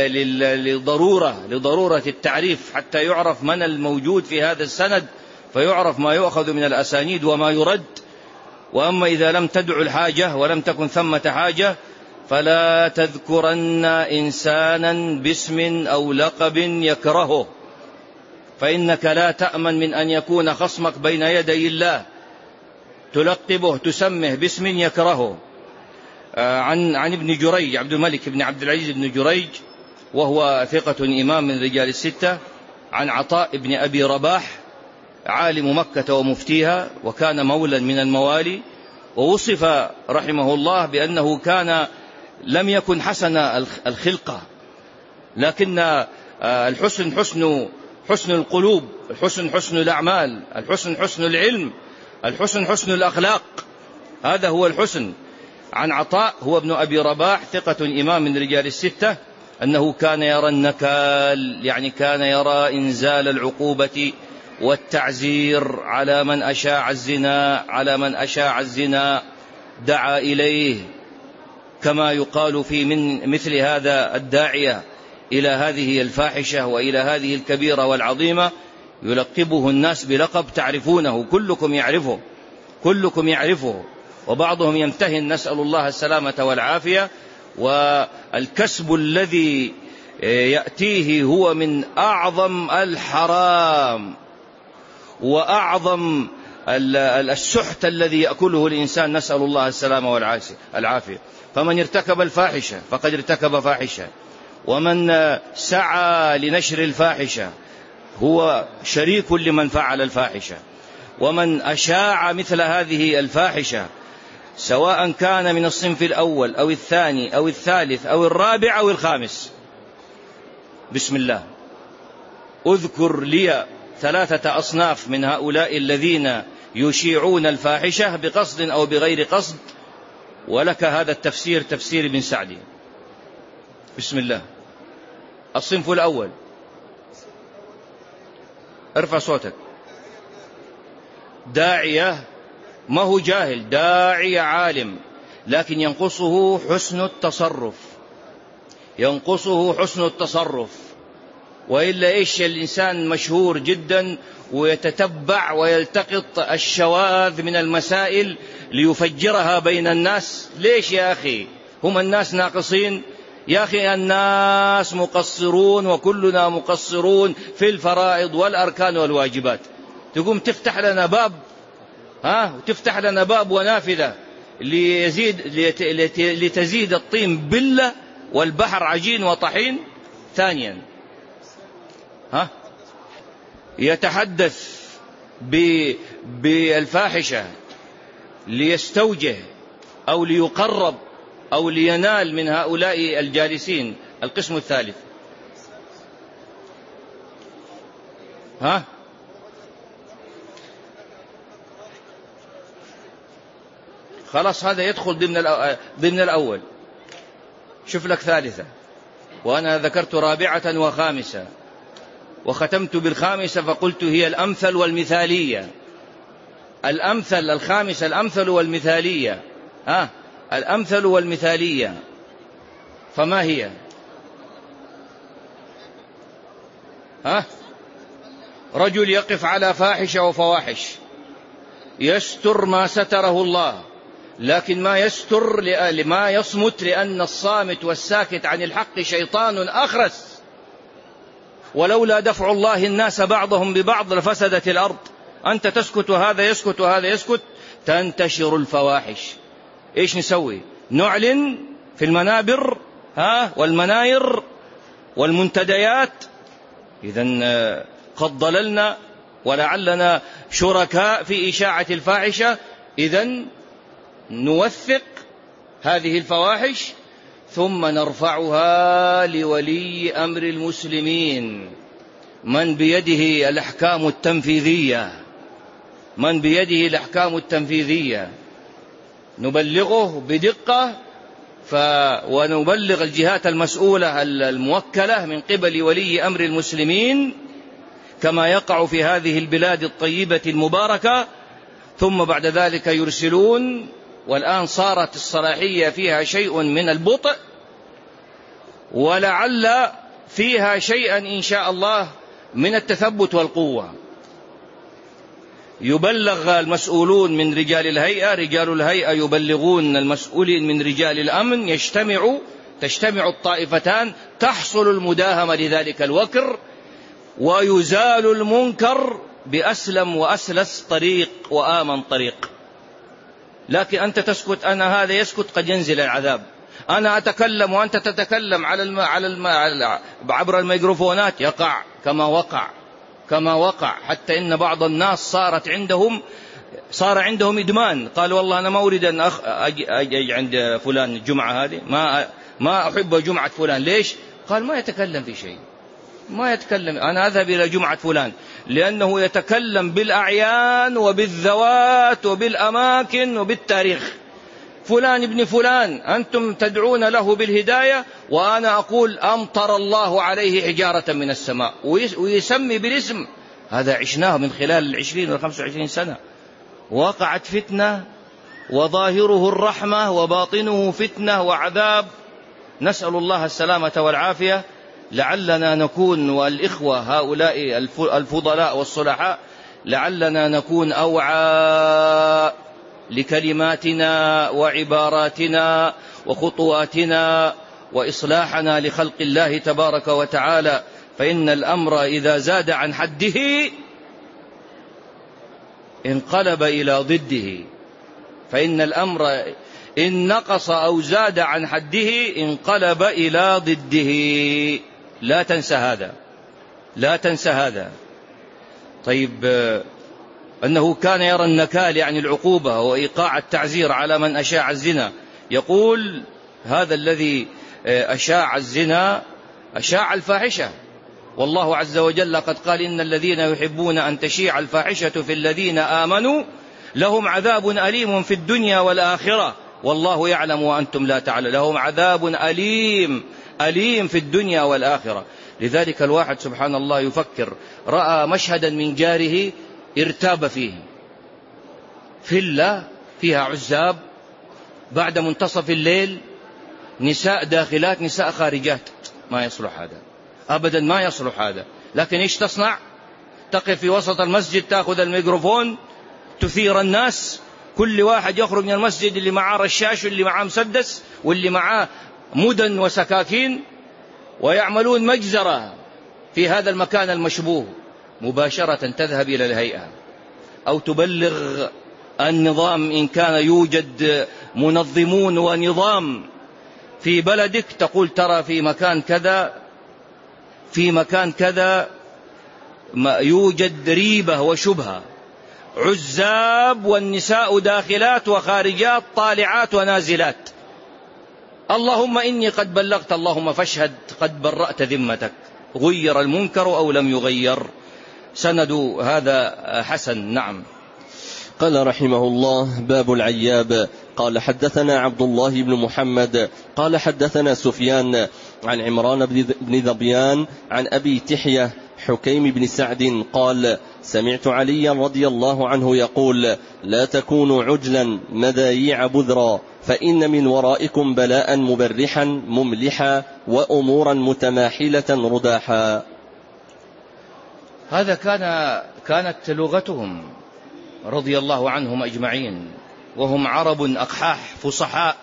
لضرورة التعريف حتى يعرف من الموجود في هذا السند، فيعرف ما يؤخذ من الأسانيد وما يرد. وأما إذا لم تدع الحاجة ولم تكن ثمة حاجة فلا تذكرن إنسانا باسم أو لقب يكرهه، فإنك لا تأمن من أن يكون خصمك بين يدي الله تلقبه تسمه باسم يكرهه. عن ابن جريج عبد الملك بن عبد العزيز بن جريج وهو ثقة إمام من رجال الستة. عن عطاء بن أبي رباح عالم مكة ومفتيها، وكان مولا من الموالي، ووصف رحمه الله بأنه كان لم يكن حسن الخلقة، لكن الحسن حسن القلوب، الحسن حسن الأعمال، الحسن حسن العلم، الحسن حسن الأخلاق، هذا هو الحسن. عن عطاء هو ابن أبي رباح ثقة إمام من رجال الستة أنه كان يرى النكال، يعني كان يرى إنزال العقوبة والتعزير على من أشاع الزنا دعا إليه، كما يقال في من مثل هذا الداعية إلى هذه الفاحشة وإلى هذه الكبيرة والعظيمة يلقبه الناس بلقب تعرفونه، كلكم يعرفه، وبعضهم يمتهن، نسأل الله السلامة والعافية. والكسب الذي يأتيه هو من أعظم الحرام وأعظم السحت الذي يأكله الإنسان، نسأل الله السلامة والعافية. فمن ارتكب الفاحشة فقد ارتكب فاحشة، ومن سعى لنشر الفاحشة هو شريك لمن فعل الفاحشة، ومن أشاع مثل هذه الفاحشة سواء كان من الصنف الأول أو الثاني أو الثالث أو الرابع أو الخامس. بسم الله، أذكر لي 3 أصناف من هؤلاء الذين يشيعون الفاحشة بقصد أو بغير قصد، ولك هذا التفسير، تفسير ابن سعدي. بسم الله. الصنف الأول. ارفع صوتك. داعية، ما هو جاهل، داعية عالم، لكن ينقصه حسن التصرف، ينقصه حسن التصرف. وإلا إيش الإنسان مشهور جدا ويتتبع ويلتقط الشواذ من المسائل ليفجرها بين الناس. ليش يا أخي؟ هم الناس ناقصين؟ يا أخي الناس مقصرون، وكلنا مقصرون في الفرائض والأركان والواجبات. تقوم تفتح لنا باب، وتفتح لنا باب ونافذة لتزيد الطين بلة والبحر عجين وطحين. ثانيا يتحدث بالفاحشة ليستوجه أو ليقرب أو لينال من هؤلاء الجالسين. القسم الثالث خلاص هذا يدخل ضمن الأول. شوف لك ثالثة، وأنا ذكرت رابعة وخامسة وختمت بالخامسة فقلت هي الأمثل والمثالية. الأمثل الخامسة الأمثل والمثالية. الأمثل والمثالية فما هي؟ رجل يقف على فاحشة وفواحش، يستر ما ستره الله، لكن ما يستر لما يصمت، لأن الصامت والساكت عن الحق شيطان أخرس، ولولا دفع الله الناس بعضهم ببعض لفسدت الأرض. أنت تسكت وهذا يسكت وهذا يسكت، تنتشر الفواحش. إيش نسوي؟ نعلن في المنابر والمناير والمنتديات. إذن قد ضللنا ولعلنا شركاء في إشاعة الفاحشة. إذن نوثق هذه الفواحش ثم نرفعها لولي أمر المسلمين، من بيده الأحكام التنفيذية، من بيده الأحكام التنفيذية، نبلغه بدقة ونبلغ الجهات المسؤولة الموكلة من قبل ولي أمر المسلمين كما يقع في هذه البلاد الطيبة المباركة. ثم بعد ذلك يرسلون، والآن صارت الصلاحية فيها شيء من البطء، ولعل فيها شيئا إن شاء الله من التثبت والقوة. يبلغ المسؤولون من رجال الهيئة، رجال الهيئة يبلغون المسؤولين من رجال الأمن، تجتمع الطائفتان، تحصل المداهمة لذلك الوكر، ويزال المنكر بأسلم وأسلس طريق وآمن طريق. لكن أنت تسكت، أنا هذا يسكت، قد ينزل العذاب. أنا أتكلم وأنت تتكلم عبر الميكروفونات، يقع كما وقع حتى إن بعض الناس صار عندهم إدمان. قال والله أنا ما أريد أن أجي عند فلان الجمعة هذه، ما أحب جمعة فلان. ليش؟ قال ما يتكلم في شيء، ما يتكلم. أنا أذهب إلى جمعة فلان لأنه يتكلم بالأعيان وبالذوات وبالأماكن وبالتاريخ. فلان ابن فلان أنتم تدعون له بالهداية، وأنا أقول أمطر الله عليه حجارة من السماء، ويسمي بالاسم. هذا عشناه من خلال 20 و25 سنة. وقعت فتنة، وظاهره الرحمة وباطنه فتنة وعذاب. نسأل الله السلامة والعافية. لعلنا نكون، والإخوة هؤلاء الفضلاء والصلحاء، لعلنا نكون أوعى لكلماتنا وعباراتنا وخطواتنا وإصلاحنا لخلق الله تبارك وتعالى. فإن الأمر إذا زاد عن حده انقلب إلى ضده، فإن الأمر إن نقص أو زاد عن حده انقلب إلى ضده. لا تنسى هذا، لا تنسى هذا. طيب، أنه كان يرى النكال يعني العقوبة وإيقاع التعزير على من أشاع الزنا. يقول هذا الذي أشاع الزنا أشاع الفاحشة، والله عز وجل قد قال إن الذين يحبون أن تشيع الفاحشة في الذين آمنوا لهم عذاب أليم في الدنيا والآخرة والله يعلم وأنتم لا تعلمون. لهم عذاب أليم في الدنيا والآخرة. لذلك الواحد سبحان الله يفكر، رأى مشهدا من جاره ارتاب فيه، فيلا فيها عزاب بعد منتصف الليل، نساء داخلات نساء خارجات، ما يصلح هذا أبدا، ما يصلح هذا. لكن إيش تصنع؟ تقف في وسط المسجد، تأخذ الميكروفون، تثير الناس، كل واحد يخرج من المسجد اللي معاه رشاش واللي معاه مسدس واللي معاه مدن وسكاكين، ويعملون مجزرة في هذا المكان المشبوه، مباشرة تذهب إلى الهيئة أو تبلغ النظام إن كان يوجد منظمون ونظام في بلدك، تقول ترى في مكان كذا يوجد ريبة وشبهة، عزاب والنساء داخلات وخارجات، طالعات ونازلات، اللهم إني قد بلغت، اللهم فاشهد قد برأت ذمتك. غير المنكر أو لم يغير. سند هذا حسن. نعم. قال رحمه الله: باب العياب. قال حدثنا عبد الله بن محمد قال حدثنا سفيان عن عمران بن ذبيان عن أبي تحية حكيم بن سعد قال: سمعت عليا رضي الله عنه يقول: لا تكونوا عجلا مذايع بذرا، فإن من ورائكم بلاء مبرحا مملحا وأمورا متماحلة رداحا. هذا كانت لغتهم رضي الله عنهم أجمعين، وهم عرب أقحاح فصحاء.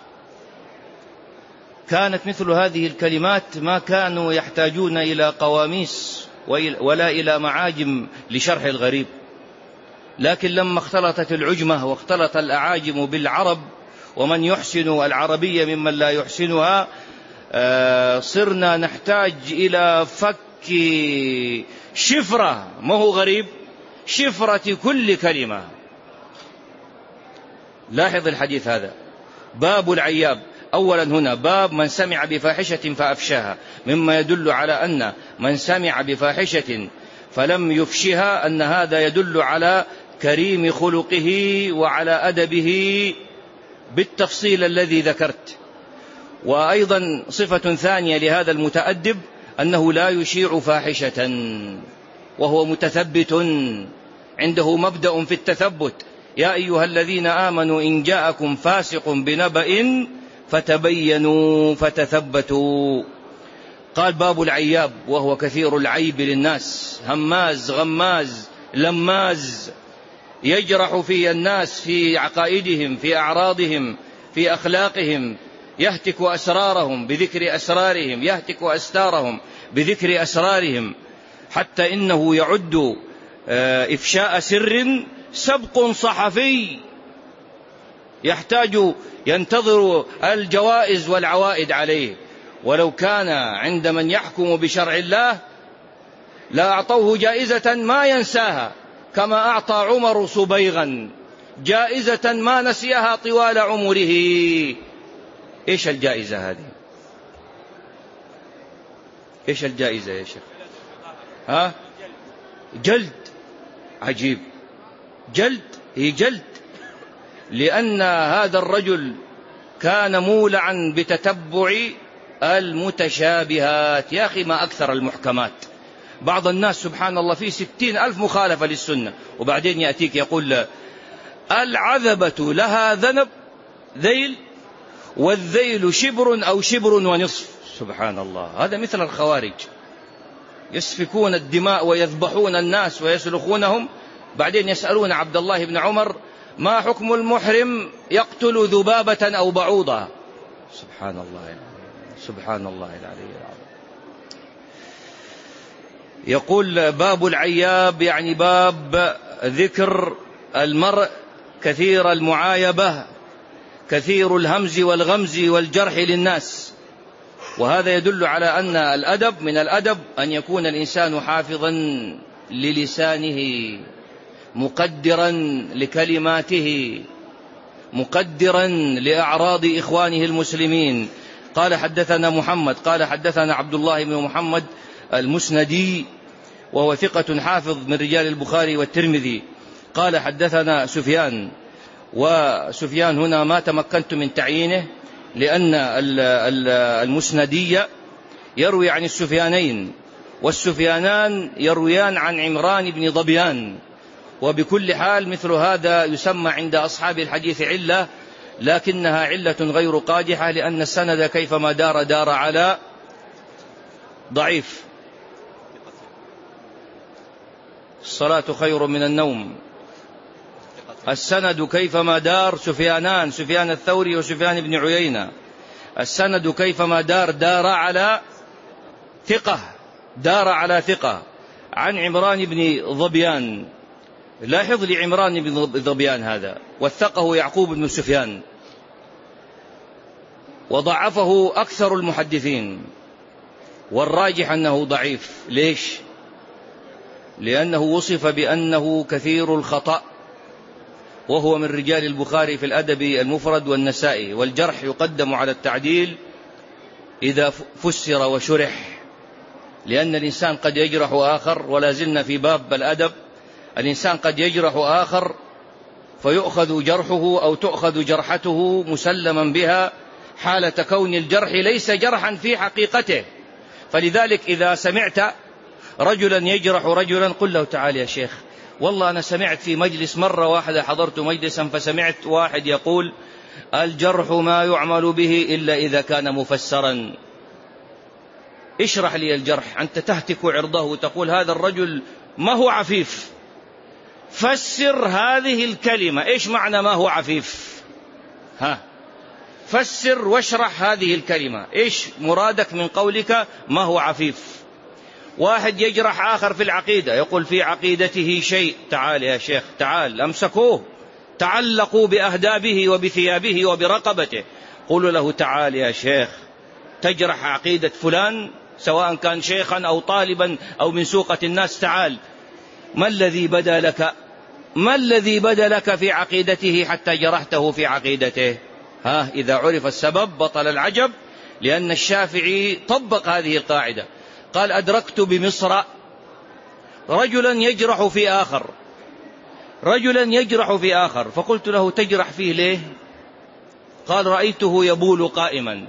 كانت مثل هذه الكلمات ما كانوا يحتاجون إلى قواميس ولا إلى معاجم لشرح الغريب، لكن لما اختلطت العجمة واختلط الأعاجم بالعرب ومن يحسن العربية ممن لا يحسنها، صرنا نحتاج إلى فك شفرة، ما هو غريب، شفرة كل كلمة. لاحظ الحديث هذا: باب العياب. أولا هنا باب من سمع بفاحشة فأفشاها، مما يدل على أن من سمع بفاحشة فلم يفشها أن هذا يدل على كريم خلقه وعلى أدبه بالتفصيل الذي ذكرت. وأيضا صفة ثانية لهذا المتأدب أنه لا يشيع فاحشة، وهو متثبت، عنده مبدأ في التثبت: يا أيها الذين آمنوا إن جاءكم فاسق بنبأ فتبينوا فتثبتوا. قال: باب العياب، وهو كثير العيب للناس، هماز غماز لماز، يجرح في الناس في عقائدهم، في أعراضهم، في أخلاقهم، يهتك أسرارهم بذكر أسرارهم، يهتك أستارهم بذكر أسرارهم، حتى إنه يعد إفشاء سر سبق صحفي ينتظر الجوائز والعوائد عليه، ولو كان عند من يحكم بشرع الله لا أعطوه جائزة ما ينساها، كما أعطى عمر صبيغا جائزة ما نسيها طوال عمره. إيش الجائزة هذه؟ إيش الجائزة يا شيخ؟ جلد. عجيب، جلد، هي جلد، لأن هذا الرجل كان مولعا بتتبع المتشابهات. يا أخي ما أكثر المحكمات. بعض الناس سبحان الله فيه 60,000 مخالفة للسنة، وبعدين يأتيك يقول العذبة لها ذنب ذيل، والذيل شبر أو شبر ونصف. سبحان الله، هذا مثل الخوارج، يسفكون الدماء ويذبحون الناس ويسلخونهم، بعدين يسألون عبد الله بن عمر: ما حكم المحرم يقتل ذبابة أو بعوضة؟ سبحان الله، سبحان الله العلي العظيم. يقول: باب العياب، يعني باب ذكر المرء كثير المعايبة، كثير الهمز والغمز والجرح للناس. وهذا يدل على أن الأدب، من الأدب أن يكون الإنسان حافظا للسانه، مقدرا لكلماته، مقدرا لأعراض إخوانه المسلمين. قال: حدثنا محمد قال حدثنا عبد الله بن محمد المسندي، وهو ثقة حافظ من رجال البخاري والترمذي. قال: حدثنا سفيان، وسفيان هنا ما تمكنت من تعيينه، لأن المسندي يروي عن السفيانين، والسفيانان يرويان عن عمران بن ظبيان. وبكل حال مثل هذا يسمى عند أصحاب الحديث علة، لكنها علة غير قادحة، لأن السند كيفما دار على ضعيف. الصلاة خير من النوم. السند كيفما دار سفيان الثوري وسفيان بن عيينة، السند كيفما دار على ثقة عن عمران بن ظبيان. لاحظ لي عمران بن ظبيان هذا، وثقه يعقوب بن سفيان، وضعفه أكثر المحدثين، والراجح أنه ضعيف. ليش؟ لأنه وصف بأنه كثير الخطأ، وهو من رجال البخاري في الأدب المفرد والنسائي، والجرح يقدم على التعديل إذا فسر وشرح، لأن الإنسان قد يجرح آخر، ولا زلنا في باب الأدب، الإنسان قد يجرح آخر فيؤخذ جرحه أو تؤخذ جرحته مسلما بها حالة كون الجرح ليس جرحا في حقيقته. فلذلك إذا سمعت رجلا يجرح رجلا قل له تعال يا شيخ، والله أنا سمعت في مجلس مرة واحدة، حضرت مجلسا فسمعت واحد يقول الجرح ما يعمل به إلا إذا كان مفسرا. اشرح لي الجرح، أنت تهتك عرضه وتقول هذا الرجل ما هو عفيف، فسر هذه الكلمة، إيش معنى ما هو عفيف؟ فسر واشرح هذه الكلمة، إيش مرادك من قولك ما هو عفيف؟ واحد يجرح آخر في العقيدة، يقول في عقيدته شيء، تعال يا شيخ تعال، أمسكوه تعلقوا بأهدابه وبثيابه وبرقبته، قولوا له تعال يا شيخ، تجرح عقيدة فلان سواء كان شيخا أو طالبا أو من سوقة الناس، تعال، ما الذي بدا لك في عقيدته حتى جرحته في عقيدته؟ إذا عرف السبب بطل العجب، لأن الشافعي طبق هذه القاعدة، قال أدركت بمصر رجلا يجرح في آخر، فقلت له تجرح فيه ليه؟ قال رأيته يبول قائما.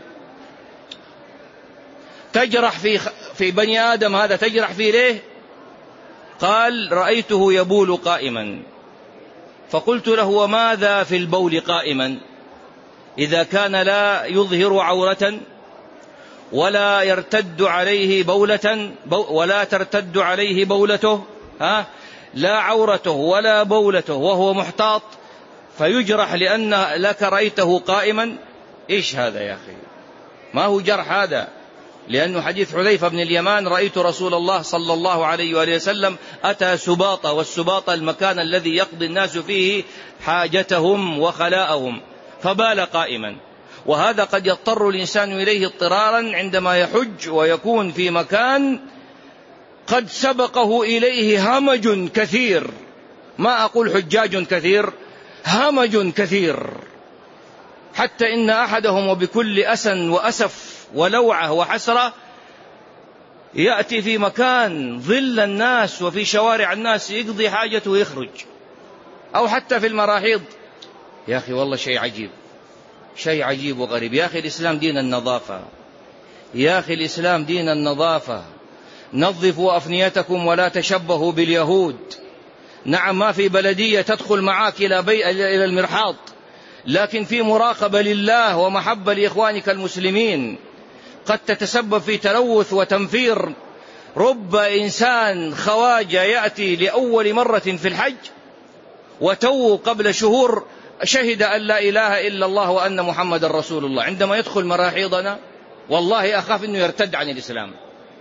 تجرح في بني آدم هذا تجرح فيه ليه؟ قال رأيته يبول قائما. فقلت له وماذا في البول قائما؟ إذا كان لا يظهر عورة ولا يرتد عليه ولا ترتد عليه بولته، لا عورته ولا بولته وهو محتاط، فيجرح لأن لك رأيته قائما. إيش هذا يا أخي؟ ما هو جرح هذا، لأنه حديث حذيفة بن اليمان رأيت رسول الله صلى الله عليه وآله وسلم أتى سباطة، والسباطة المكان الذي يقضي الناس فيه حاجتهم وخلاءهم، فبال قائما. وهذا قد يضطر الإنسان إليه اضطرارا عندما يحج ويكون في مكان قد سبقه إليه همج كثير، ما أقول حجاج كثير، همج كثير، حتى إن أحدهم وبكل أسن وأسف ولوعة وحسرة يأتي في مكان ظل الناس وفي شوارع الناس يقضي حاجته ويخرج، أو حتى في المراحيض. يا أخي والله شيء عجيب وغريب. يا أخي الإسلام دين النظافة، يا أخي الإسلام دين النظافة. نظفوا أفنيتكم ولا تشبهوا باليهود. نعم ما في بلدية تدخل معاك إلى المرحاض، لكن في مراقبة لله ومحبة لإخوانك المسلمين. قد تتسبب في تلوث وتنفير. رب إنسان خواجة يأتي لأول مرة في الحج وتو قبل شهور شهد أن لا إله إلا الله وأن محمد رسول الله، عندما يدخل مراحيضنا والله أخاف أنه يرتد عن الإسلام،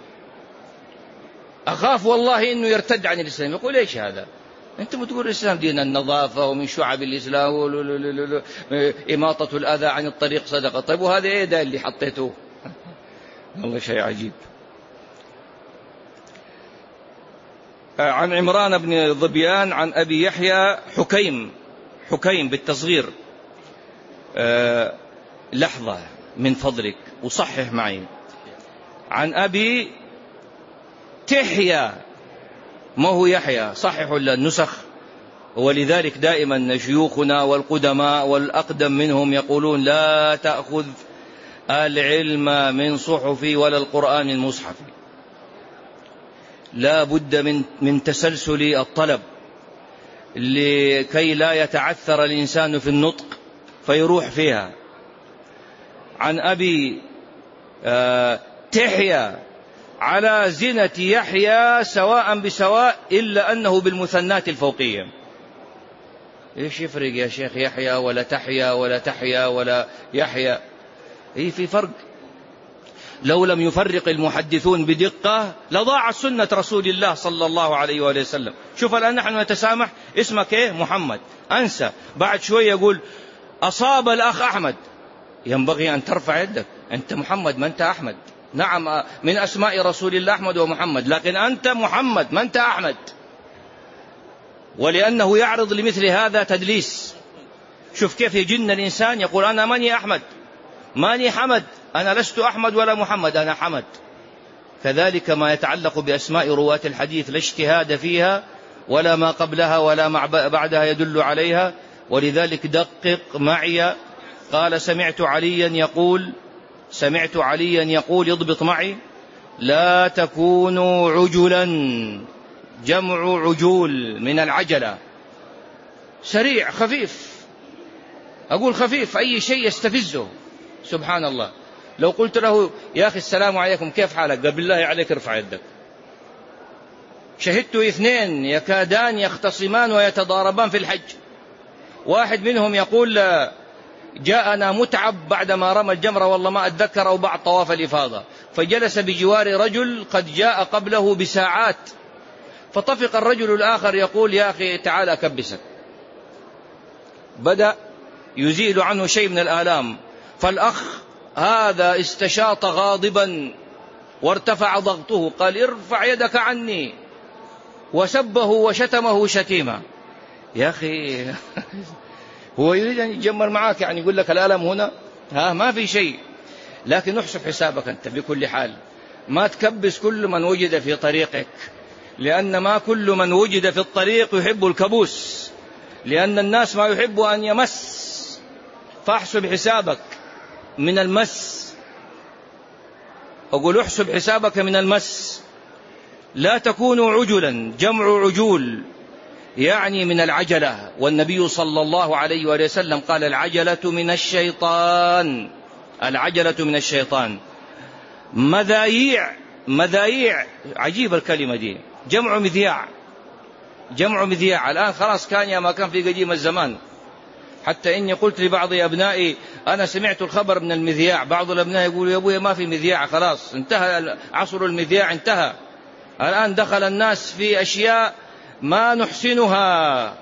أخاف والله أنه يرتد عن الإسلام. يقول إيش هذا؟ أنتم تقول الإسلام دين النظافة ومن شعب الإسلام إماطة الأذى عن الطريق صدقة. طيب وهذا إيه ده اللي حطيته؟ والله شيء عجيب. عن عمران بن ظبيان عن أبي يحيى حكيم بالتصغير. لحظة من فضلك وصحح معي. عن أبي تحيا، ما هو يحيى، صححوا النسخ. ولذلك دائما شيوخنا والقدماء والأقدم منهم يقولون لا تأخذ العلم من صحف ولا القرآن من مصحف. لا بد من تسلسل الطلب لكي لا يتعثر الإنسان في النطق فيروح فيها. عن أبي تحيا على زنة يحيى سواء بسواء إلا أنه بالمثنات الفوقية. إيش يفرق يا شيخ يحيى ولا تحيا ولا تحيا ولا يحيى؟ إيه في فرق. لو لم يفرق المحدثون بدقة لضاعت سنة رسول الله صلى الله عليه وآله وسلم. شوف الآن نحن نتسامح، اسمك إيه؟ محمد، أنسى بعد شوية يقول أصاب الأخ أحمد، ينبغي أن ترفع يدك، أنت محمد ما أنت أحمد. نعم من أسماء رسول الله أحمد ومحمد، لكن أنت محمد ما أنت أحمد. ولأنه يعرض لمثل هذا تدليس. شوف كيف يجن الإنسان يقول أنا ماني أحمد ماني حمد، أنا لست أحمد ولا محمد، أنا حمد. كذلك ما يتعلق بأسماء رواة الحديث لا اجتهاد فيها ولا ما قبلها ولا ما بعدها يدل عليها. ولذلك دقق معي. قال سمعت عليا يقول اضبط معي: لا تكونوا عجلا، جمع عجول من العجلة، سريع خفيف. أقول خفيف أي شيء يستفزه. سبحان الله، لو قلت له يا أخي السلام عليكم كيف حالك؟ قال بالله عليك ارفع يدك. شهدت 2 يكادان يختصمان ويتضاربان في الحج، واحد منهم يقول جاءنا متعب بعدما رمى الجمرة والله ما أتذكر، أو بعد طواف الإفاضة، فجلس بجوار رجل قد جاء قبله بساعات، فطفق الرجل الآخر يقول يا أخي تعال أكبسك. بدأ يزيل عنه شيء من الآلام، فالأخ هذا استشاط غاضبا وارتفع ضغطه، قال ارفع يدك عني، وسبه وشتمه شتيمة. يا أخي هو يريد أن يتجمل معك، يعني يقول لك الألم هنا ما في شيء، لكن احسب حسابك أنت بكل حال، ما تكبس كل من وجد في طريقك، لأن ما كل من وجد في الطريق يحب الكبوس، لأن الناس ما يحب أن يمس، فاحسب حسابك من المس. أقول احسب حسابك من المس. لا تكونوا عجلا، جمع عجول يعني من العجلة. والنبي صلى الله عليه وآله وسلم قال العجلة من الشيطان، العجلة من الشيطان. مذايع عجيب الكلمة دي، جمع مذياع. الآن خلاص كان يا ما كان في قديم الزمان. حتى إني قلت لبعض أبنائي أنا سمعت الخبر من المذياع، بعض الأبناء يقولوا يا أبويا ما في مذياع، خلاص انتهى عصر المذياع، انتهى. الآن دخل الناس في أشياء ما نحسنها.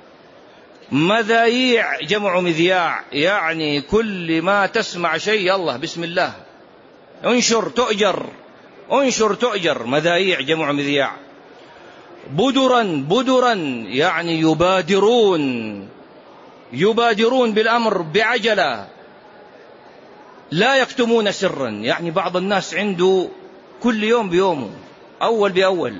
مذايع جمع مذياع، يعني كل ما تسمع شيء الله بسم الله انشر تؤجر. مذايع جمع مذياع. بدرا يعني يبادرون بالأمر بعجلة، لا يكتمون سرا، يعني بعض الناس عنده كل يوم بيومه، أول بأول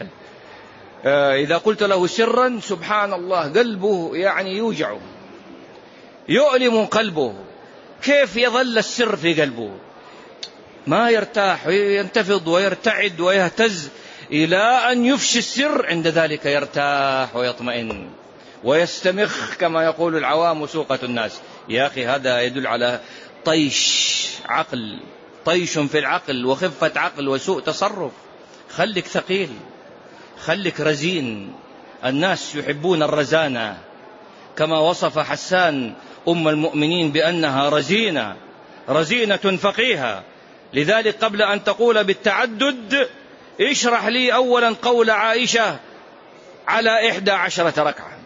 إذا قلت له سرا سبحان الله قلبه يعني يوجعه، يؤلم قلبه. كيف يظل السر في قلبه؟ ما يرتاح، ينتفض ويرتعد ويهتز إلى أن يفشي السر، عند ذلك يرتاح ويطمئن ويستمخ كما يقول العوام وسوقة الناس. يا أخي هذا يدل على طيش في العقل وخفة عقل وسوء تصرف. خليك ثقيل، خليك رزين. الناس يحبون الرزانة، كما وصف حسان أم المؤمنين بأنها رزينة فقيهة. لذلك قبل أن تقول بالتعدد اشرح لي أولا قول عائشة على 11 ركعة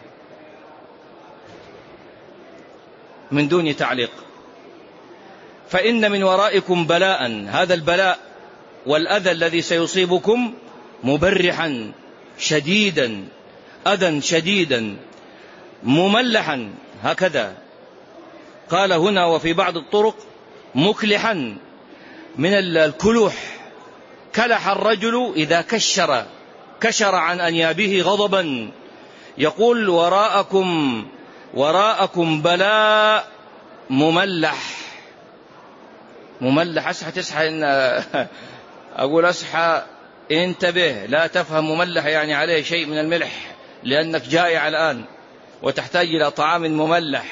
من دون تعليق. فإن من ورائكم بلاء، هذا البلاء والأذى الذي سيصيبكم مبرحا شديدا، أذى شديدا مملحا، هكذا قال هنا. وفي بعض الطرق مكلحا، من الكلوح. كلح الرجل إذا كشر عن أنيابه غضبا. يقول وراءكم بلاء مملح. أصحى إن أقول أصحى انتبه، لا تفهم مملح يعني عليه شيء من الملح، لأنك جائع الآن وتحتاج إلى طعام مملح.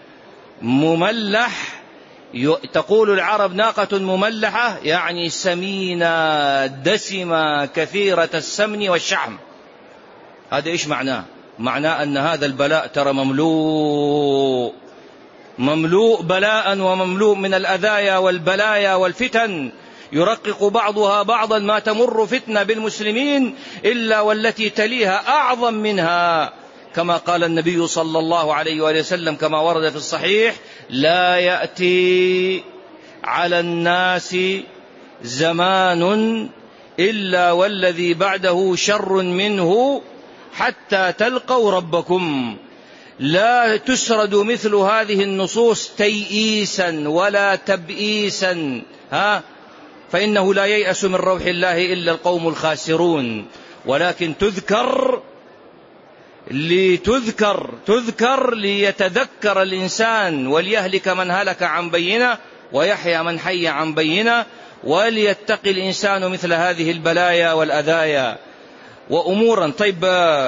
مملح تقول العرب ناقة مملحة يعني سمينة دسمة كثيرة السمن والشحم. هذا إيش معناه؟ معناه أن هذا البلاء ترى مملوء بلاء ومملوء من الأذايا والبلايا والفتن، يرقق بعضها بعضا، ما تمر فتنة بالمسلمين إلا والتي تليها أعظم منها، كما قال النبي صلى الله عليه وآله وسلم كما ورد في الصحيح: لا يأتي على الناس زمان إلا والذي بعده شر منه حتى تلقوا ربكم. لا تسرد مثل هذه النصوص تيئيسا ولا تبئيسا، فإنه لا ييأس من روح الله إلا القوم الخاسرون، ولكن تذكر ليتذكر الإنسان وليهلك من هلك عن بينة ويحيى من حي عن بينة، وليتقي الإنسان مثل هذه البلايا والأذايا وأمورا. طيب،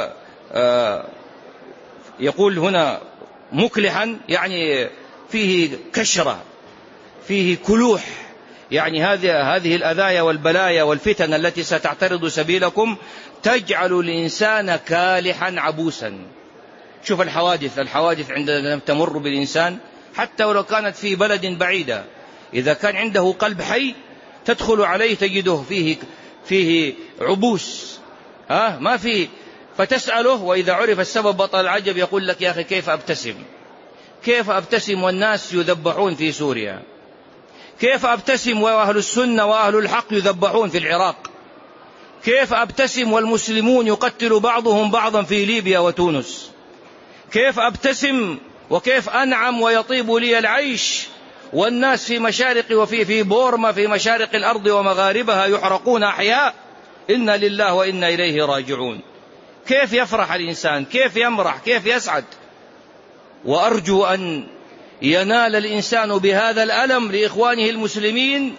يقول هنا مكلحا يعني فيه كشرة، فيه كلوح، يعني هذه الأذايا والبلايا والفتن التي ستعترض سبيلكم تجعل الإنسان كالحا عبوسا. شوف الحوادث عندما تمر بالإنسان حتى ولو كانت في بلد بعيدة، إذا كان عنده قلب حي تدخل عليه تجده فيه عبوس، ما فيه، فتسأله وإذا عرف السبب بطل العجب، يقول لك: يا أخي كيف أبتسم والناس يذبحون في سوريا؟ كيف أبتسم وأهل السنة وأهل الحق يذبحون في العراق؟ كيف أبتسم والمسلمون يقتل بعضهم بعضا في ليبيا وتونس؟ كيف أبتسم وكيف أنعم ويطيب لي العيش والناس في مشارق وفي بورما في مشارق الأرض ومغاربها يحرقون أحياء؟ إنا لله وإنا إليه راجعون. كيف يفرح الإنسان؟ كيف يمرح؟ كيف يسعد؟ وأرجو أن ينال الإنسان بهذا الألم لإخوانه المسلمين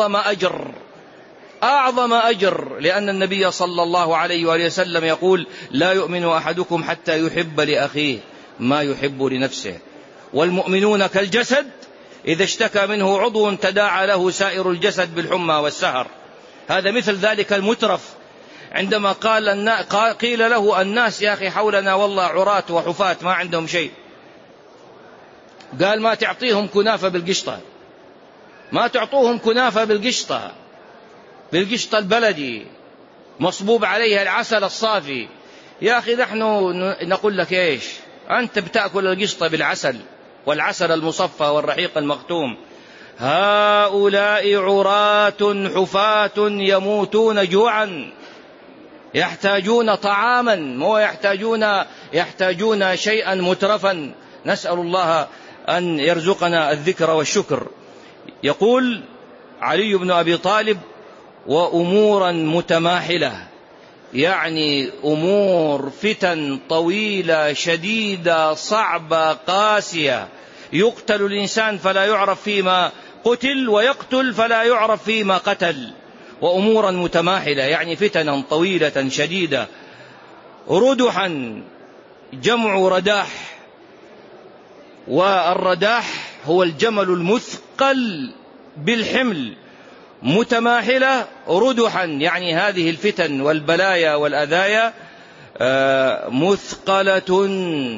أعظم أجر، لأن النبي صلى الله عليه وآله وسلم يقول: لا يؤمن أحدكم حتى يحب لأخيه ما يحب لنفسه، والمؤمنون كالجسد إذا اشتكى منه عضو تداعى له سائر الجسد بالحمى والسهر. هذا مثل ذلك المترف عندما قيل له الناس: يا أخي حولنا والله عراة وحفاة ما عندهم شيء. قال: ما تعطيهم كنافة بالقشطة، ما تعطوهم كنافة بالقشطة البلدي مصبوب عليها العسل الصافي. يا أخي نحن نقول لك إيش؟ أنت بتأكل القشطة بالعسل والعسل المصفى والرحيق المختوم. هؤلاء عراة حفاة يموتون جوعا، يحتاجون طعاما، مو يحتاجون شيئا مترفا. نسأل الله أن يرزقنا الذكر والشكر. يقول علي بن أبي طالب: وأمورا متماحلة، يعني أمور فتن طويلة شديدة صعبة قاسية، يقتل الإنسان فلا يعرف فيما قتل، ويقتل فلا يعرف فيما قتل. وأمورا متماحلة يعني فتنا طويلة شديدة. ردحا جمع رداح، والرداح هو الجمل المثقل بالحمل. متماحلة ردحا يعني هذه الفتن والبلايا والأذايا مثقلة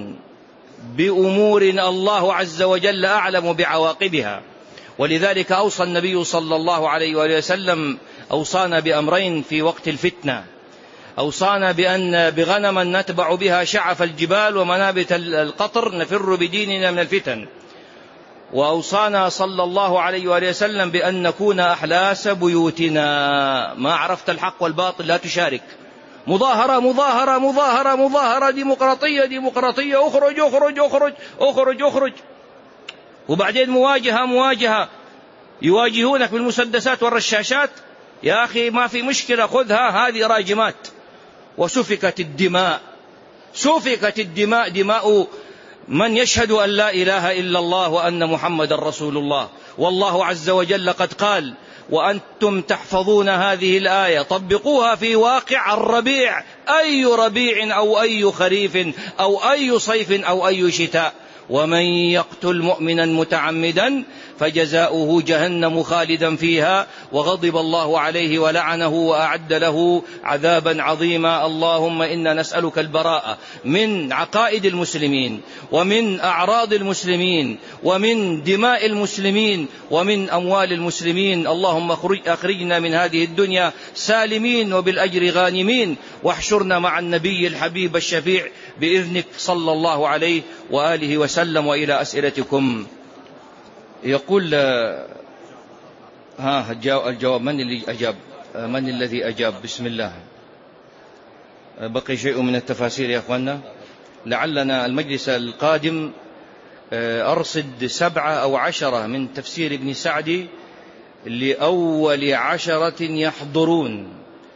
بأمور الله عز وجل أعلم بعواقبها. ولذلك أوصى النبي صلى الله عليه وآله وسلم، أوصانا بأمرين في وقت الفتنة: أوصانا بغنم نتبع بها شعف الجبال ومنابت القطر نفر بديننا من الفتن، وأوصانا صلى الله عليه وآله وسلم بأن نكون أحلاس بيوتنا. ما عرفت الحق والباطل لا تشارك. مظاهرة مظاهرة مظاهرة مظاهرة، ديمقراطية ديمقراطية، أخرج أخرج أخرج أخرج أخرج. وبعدين مواجهة يواجهونك بالمسدسات والرشاشات. يا أخي ما في مشكلة، خذها، هذه راجمات. وسفكت الدماء، دماء من يشهد أن لا إله إلا الله وأن محمد رسول الله. والله عز وجل قد قال: وأنتم تحفظون هذه الآية طبقوها في واقع الربيع، أي ربيع أو أي خريف أو أي صيف أو أي شتاء. ومن يقتل مؤمنا متعمدا فجزاؤه جهنم خالدا فيها وغضب الله عليه ولعنه وأعد له عذابا عظيما. اللهم إنا نسألك البراءة من عقائد المسلمين ومن أعراض المسلمين ومن دماء المسلمين ومن أموال المسلمين. اللهم أخرجنا من هذه الدنيا سالمين وبالأجر غانمين، واحشرنا مع النبي الحبيب الشفيع بإذنك صلى الله عليه وآله وسلم. وإلى أسئلتكم. يقول الجواب من اللي أجاب؟ من الذي أجاب؟ بسم الله. بقي شيء من التفاسير يا أخوانا، لعلنا المجلس القادم أرصد 7 أو 10 من تفسير ابن سعدي لأول 10 يحضرون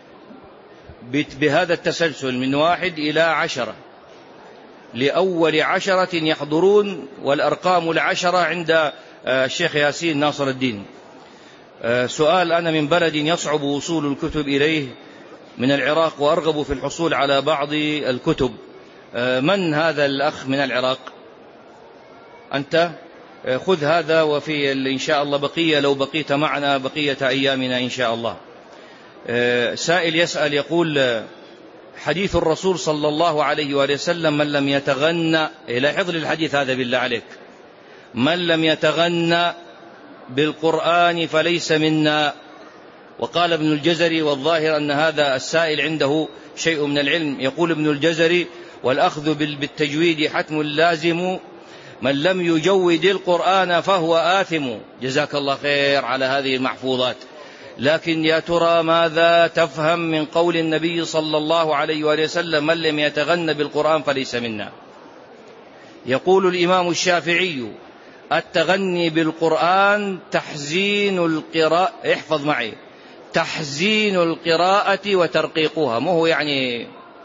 بهذا التسلسل من 1 إلى 10، لأول 10 يحضرون، والأرقام 10 عند الشيخ ياسين ناصر الدين. سؤال: أنا من بلد يصعب وصول الكتب إليه من العراق، وأرغب في الحصول على بعض الكتب. من هذا الأخ من العراق؟ أنت خذ هذا، وفي إن شاء الله بقية، لو بقيت معنا بقية أيامنا إن شاء الله. سائل يسأل يقول: حديث الرسول صلى الله عليه وآله وسلم: من لم يتغنى، لاحظ الحديث هذا بالله عليك، من لم يتغنى بالقرآن فليس منا. وقال ابن الجزري، والظاهر أن هذا السائل عنده شيء من العلم، يقول ابن الجزري: والأخذ بالتجويد حتم لازم، من لم يجود القرآن فهو آثم. جزاك الله خير على هذه المحفوظات. لكن يا ترى ماذا تفهم من قول النبي صلى الله عليه وآله وسلم: من لم يتغنى بالقرآن فليس منا؟ يقول الإمام الشافعي: التغني بالقرآن تحزين القراءة، احفظ معي، تحزين القراءة وترقيقها. مو هو يعني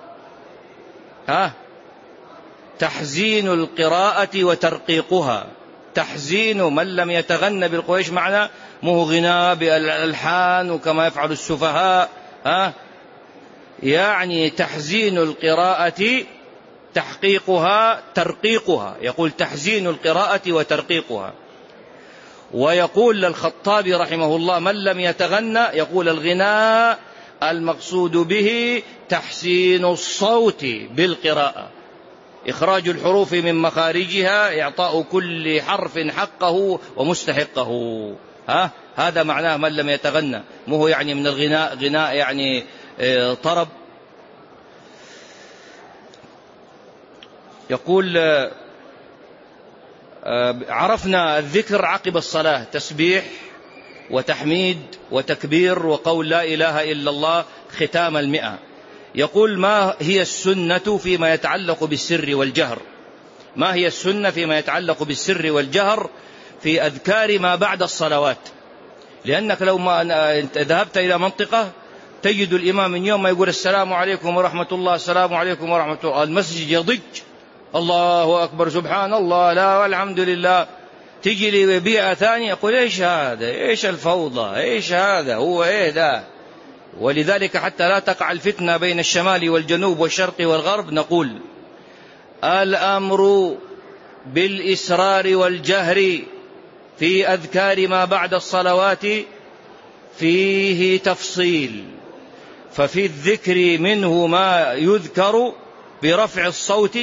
تحزين القراءة وترقيقها. تحزين من لم يتغنى بالقرآن ايش معنى؟ مو غناء بالألحان وكما يفعل السفهاء، يعني تحزين القراءة تحقيقها ترقيقها. يقول تحزين القراءة وترقيقها. ويقول الخطابي رحمه الله: من لم يتغنى، يقول الغناء المقصود به تحسين الصوت بالقراءة، إخراج الحروف من مخارجها، إعطاء كل حرف حقه ومستحقه. هذا معناه من لم يتغنى، مو يعني من الغناء غناء يعني طرب. يقول: عرفنا الذكر عقب الصلاة تسبيح وتحميد وتكبير وقول لا إله إلا الله ختام 100. يقول: ما هي السنة فيما يتعلق بالسر والجهر؟ ما هي السنة فيما يتعلق بالسر والجهر في أذكار ما بعد الصلوات؟ لأنك لو ما ذهبت إلى منطقة تجد الإمام من يوم ما يقول السلام عليكم ورحمة الله، السلام عليكم ورحمة الله، المسجد يضج، الله أكبر، سبحان الله، لا والحمد لله. تجي لي بيئة ثانية يقول: إيش هذا؟ إيش الفوضى؟ إيش هذا؟ هو إيه ده؟ ولذلك حتى لا تقع الفتنة بين الشمال والجنوب والشرق والغرب نقول: الأمر بالإسرار والجهر في أذكار ما بعد الصلوات فيه تفصيل. ففي الذكر منه ما يذكر برفع الصوت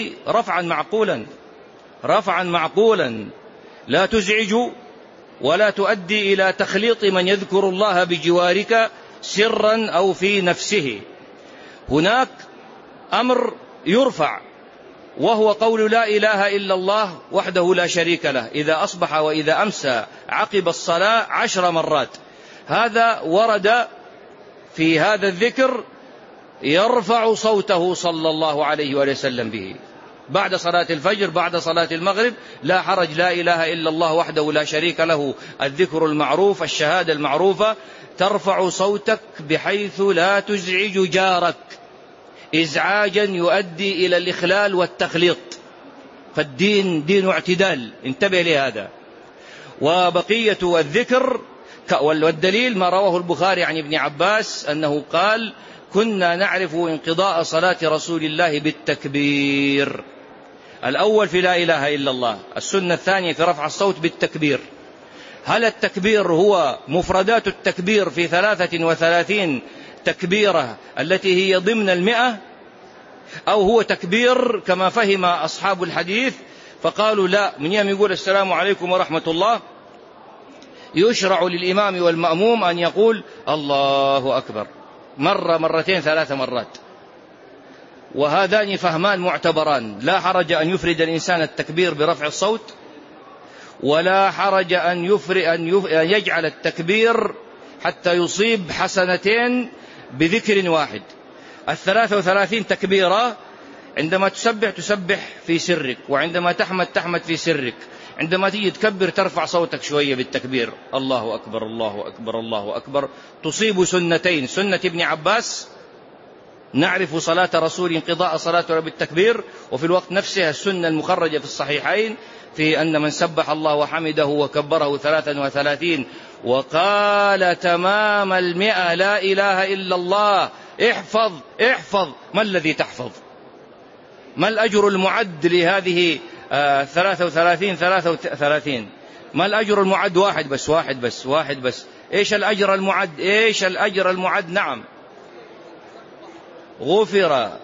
رفعا معقولا لا تزعج ولا تؤدي إلى تخليط من يذكر الله بجوارك سرا أو في نفسه. هناك أمر يرفع وهو قول لا إله إلا الله وحده لا شريك له إذا أصبح وإذا أمسى عقب الصلاة 10 مرات. هذا ورد في هذا الذكر يرفع صوته صلى الله عليه وسلم به بعد صلاة الفجر، بعد صلاة المغرب، لا حرج، لا إله إلا الله وحده لا شريك له، الذكر المعروف، الشهادة المعروفة، ترفع صوتك بحيث لا تزعج جارك إزعاجا يؤدي إلى الإخلال والتخليط. فالدين دين اعتدال، انتبه لهذا. وبقية الذكر والدليل ما رواه البخاري عن ابن عباس أنه قال: كنا نعرف انقضاء صلاة رسول الله بالتكبير. الأول في لا إله إلا الله، السنة الثانية في رفع الصوت بالتكبير. هل التكبير هو مفردات التكبير في 33 تكبيرة التي هي ضمن 100، أو هو تكبير كما فهم أصحاب الحديث فقالوا لا، من يوم يقول السلام عليكم ورحمة الله يشرع للإمام والمأموم أن يقول الله أكبر مرة، مرتين، 3 مرات. وهذان فهمان معتبران، لا حرج أن يفرد الإنسان التكبير برفع الصوت، ولا حرج أن يجعل التكبير حتى يصيب حسنتين بذكر واحد. 33 تكبيرة، عندما تسبح في سرك، وعندما تحمد في سرك، عندما تيجي تكبر ترفع صوتك شوية بالتكبير، الله أكبر الله أكبر الله أكبر، تصيب سنتين: سنة ابن عباس نعرف صلاة رسول انقضاء صلاته بالتكبير، وفي الوقت نفسه السنة المخرجة في الصحيحين في أن من سبح الله وحمده وكبره 33 وقال تمام 100 لا إله إلا الله. احفظ ما الذي تحفظ؟ ما الأجر المعد لهذه 33؟ ما الأجر المعد؟ واحد بس. إيش الأجر المعد؟ نعم، غفرت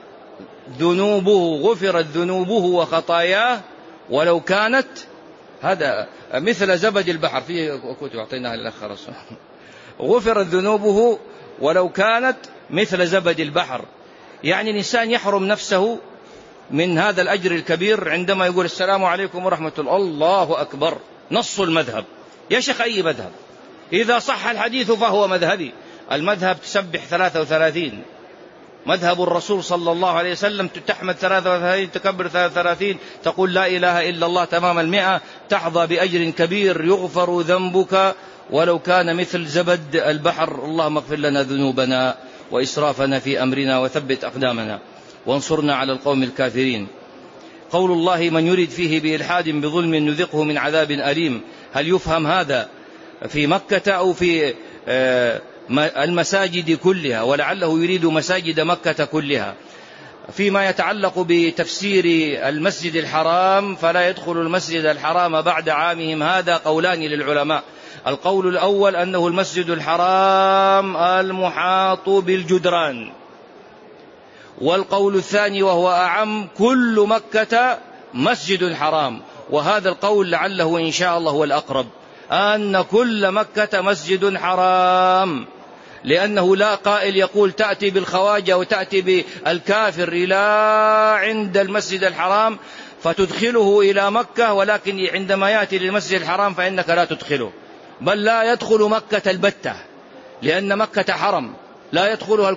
ذنوبه وخطاياه ولو كانت هذا مثل زبد البحر. في كنت أعطيناها للأخ رسول. غفرت ذنوبه ولو كانت مثل زبد البحر. يعني الإنسان يحرم نفسه من هذا الأجر الكبير عندما يقول السلام عليكم ورحمة الله، الله أكبر. نص المذهب يا شيخ، أي مذهب؟ إذا صح الحديث فهو مذهبي. المذهب تسبح 33، مذهب الرسول صلى الله عليه وسلم تحمد 33، تكبر 33، تقول لا إله إلا الله تمام 100، تحظى بأجر كبير يغفر ذنبك ولو كان مثل زبد البحر. اللهم اغفر لنا ذنوبنا وإسرافنا في أمرنا وثبت أقدامنا وانصرنا على القوم الكافرين. قول الله من يرد فيه بإلحاد بظلم نذقه من عذاب أليم، هل يفهم هذا في مكة أو في المساجد كلها؟ ولعله يريد مساجد مكة كلها. فيما يتعلق بتفسير المسجد الحرام، فلا يدخل المسجد الحرام بعد عامهم هذا قولان للعلماء. القول الأول أنه المسجد الحرام المحاط بالجدران، والقول الثاني وهو أعم كل مكة مسجد حرام، وهذا القول لعله إن شاء الله هو الأقرب، أن كل مكة مسجد حرام، لأنه لا قائل يقول تأتي بالخواجة وتأتي بالكافر إلى عند المسجد الحرام فتدخله إلى مكة، ولكن عندما يأتي للمسجد الحرام فإنك لا تدخله، بل لا يدخل مكة البتة، لأن مكة حرم لا يدخلها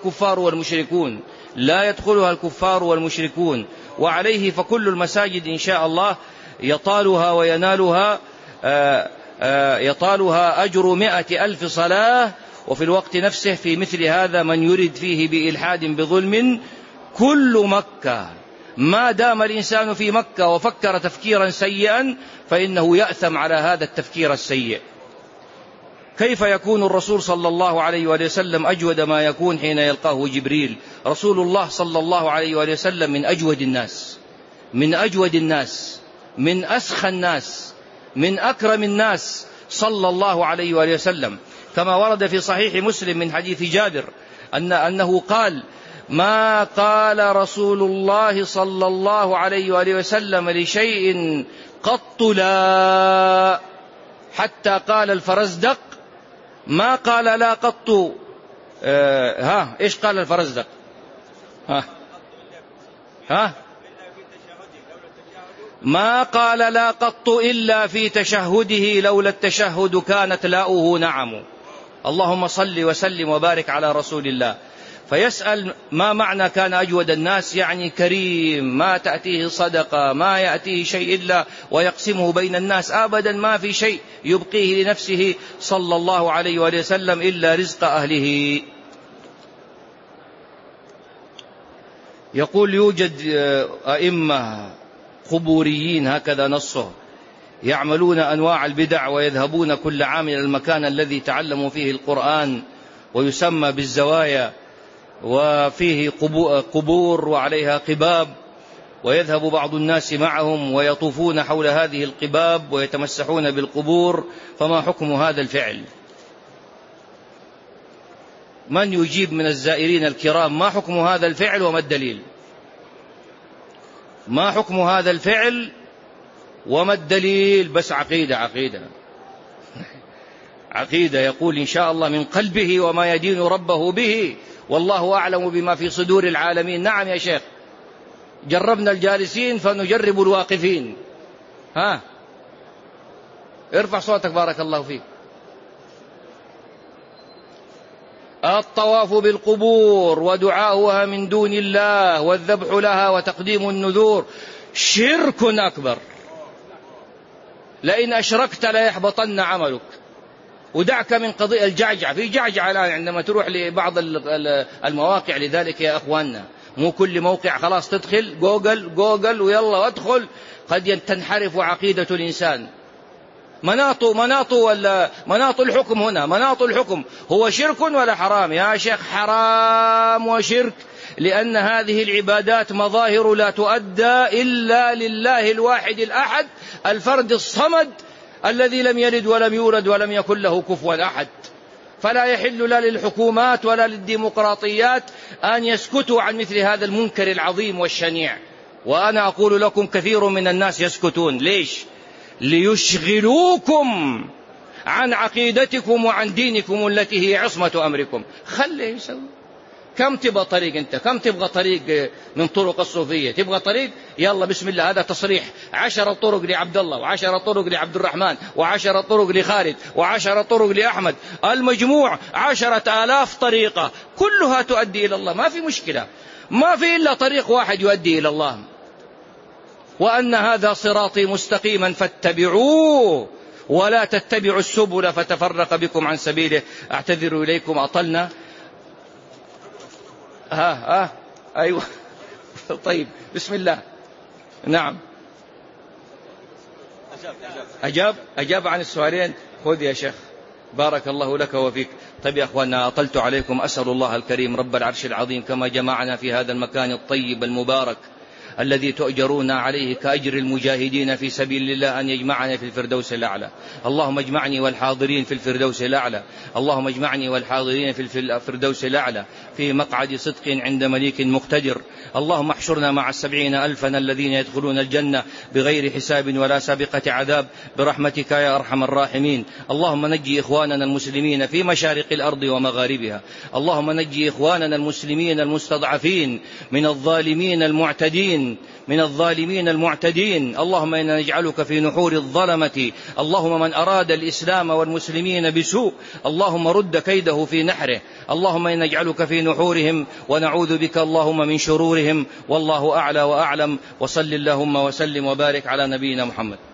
الكفار والمشركون. وعليه فكل المساجد إن شاء الله يطالها وينالها أجر 100,000 صلاة. وفي الوقت نفسه في مثل هذا من يرد فيه بإلحاد بظلم كل مكة، ما دام الإنسان في مكة وفكر تفكيرا سيئا فإنه يأثم على هذا التفكير السيء. كيف يكون الرسول صلى الله عليه وسلم أجود ما يكون حين يلقاه جبريل؟ رسول الله صلى الله عليه وسلم من أجود الناس، من أسخى الناس، من أكرم الناس صلى الله عليه وسلم، كما ورد في صحيح مسلم من حديث جابر أنه قال ما قال رسول الله صلى الله عليه وسلم لشيء قط لا، حتى قال الفرزدق ما قال لا قط. إيش قال الفرزدق؟ ما قال لا قط إلا في تشهده، لولا التشهد كانت لاؤه نعم. اللهم صل وسلم وبارك على رسول الله. فيسأل ما معنى كان أجود الناس؟ يعني كريم، ما تأتيه صدقة، ما يأتيه شيء إلا ويقسمه بين الناس أبدا، ما في شيء يبقيه لنفسه صلى الله عليه وسلم إلا رزق أهله. يقول يوجد أئمة قبوريين، هكذا نصه، يعملون أنواع البدع ويذهبون كل عام إلى المكان الذي تعلموا فيه القرآن ويسمى بالزوايا، وفيه قبور وعليها قباب، ويذهب بعض الناس معهم ويطوفون حول هذه القباب ويتمسحون بالقبور. فما حكم هذا الفعل؟ من يجيب من الزائرين الكرام ما حكم هذا الفعل وما الدليل؟ ما حكم هذا الفعل وما الدليل؟ بس عقيدة يقول إن شاء الله من قلبه وما يدين ربه به، والله أعلم بما في صدور العالمين. نعم يا شيخ، جربنا الجالسين فنجرب الواقفين. ارفع صوتك بارك الله فيك. الطواف بالقبور ودعاؤها من دون الله والذبح لها وتقديم النذور شرك أكبر، لئن أشركت لا يحبطن عملك. ودعك من قضية الجعجع، في جعجع الآن عندما تروح لبعض المواقع، لذلك يا أخواننا مو كل موقع خلاص تدخل جوجل ويلا وادخل، قد تنحرف عقيدة الإنسان. مناط الحكم هنا، مناط الحكم هو شرك ولا حرام؟ يا شيخ حرام وشرك، لأن هذه العبادات مظاهر لا تؤدى إلا لله الواحد الأحد الفرد الصمد الذي لم يلد ولم يولد ولم يكن له كفوا أحد. فلا يحل لا للحكومات ولا للديمقراطيات أن يسكتوا عن مثل هذا المنكر العظيم والشنيع. وأنا أقول لكم كثير من الناس يسكتون. ليش؟ ليشغلوكم عن عقيدتكم وعن دينكم التي هي عصمة أمركم. خليه يسوي. كم تبغى طريق أنت؟ كم تبغى طريق من طرق الصوفية؟ تبغى طريق؟ يلا بسم الله، هذا تصريح 10 طرق لعبد الله، و10 طرق لعبد الرحمن، و10 طرق لخالد، و10 طرق لأحمد، المجموع 10,000 طريقة كلها تؤدي إلى الله. ما في مشكلة، ما في إلا طريق واحد يؤدي إلى الله، وأن هذا صراطي مستقيما فاتبعوه ولا تتبعوا السبل فتفرق بكم عن سبيله. أعتذر إليكم أطلنا. أيوة طيب بسم الله. نعم أجاب عن السؤالين. خذ يا شيخ بارك الله لك وفيك. طيب يا أخواننا أطلت عليكم. أسأل الله الكريم رب العرش العظيم كما جمعنا في هذا المكان الطيب المبارك الذي تؤجرون عليه كأجر المجاهدين في سبيل الله أن يجمعنا في الفردوس الأعلى. اللهم اجمعني والحاضرين في الفردوس الأعلى. اللهم اجمعني والحاضرين في الفردوس الأعلى في مقعد صدق عند مليك مقتدر. اللهم احشرنا مع 70,000 الذين يدخلون الجنة بغير حساب ولا سابقة عذاب برحمتك يا أرحم الراحمين. اللهم نجي إخواننا المسلمين في مشارق الأرض ومغاربها. اللهم نجي إخواننا المسلمين المستضعفين من الظالمين المعتدين. اللهم إنا نجعلك في نحور الظلمة. اللهم من أراد الإسلام والمسلمين بسوء اللهم رد كيده في نحره. اللهم إنا نجعلك في نحورهم ونعوذ بك اللهم من شرورهم. والله أعلى وأعلم. وصل اللهم وسلم وبارك على نبينا محمد.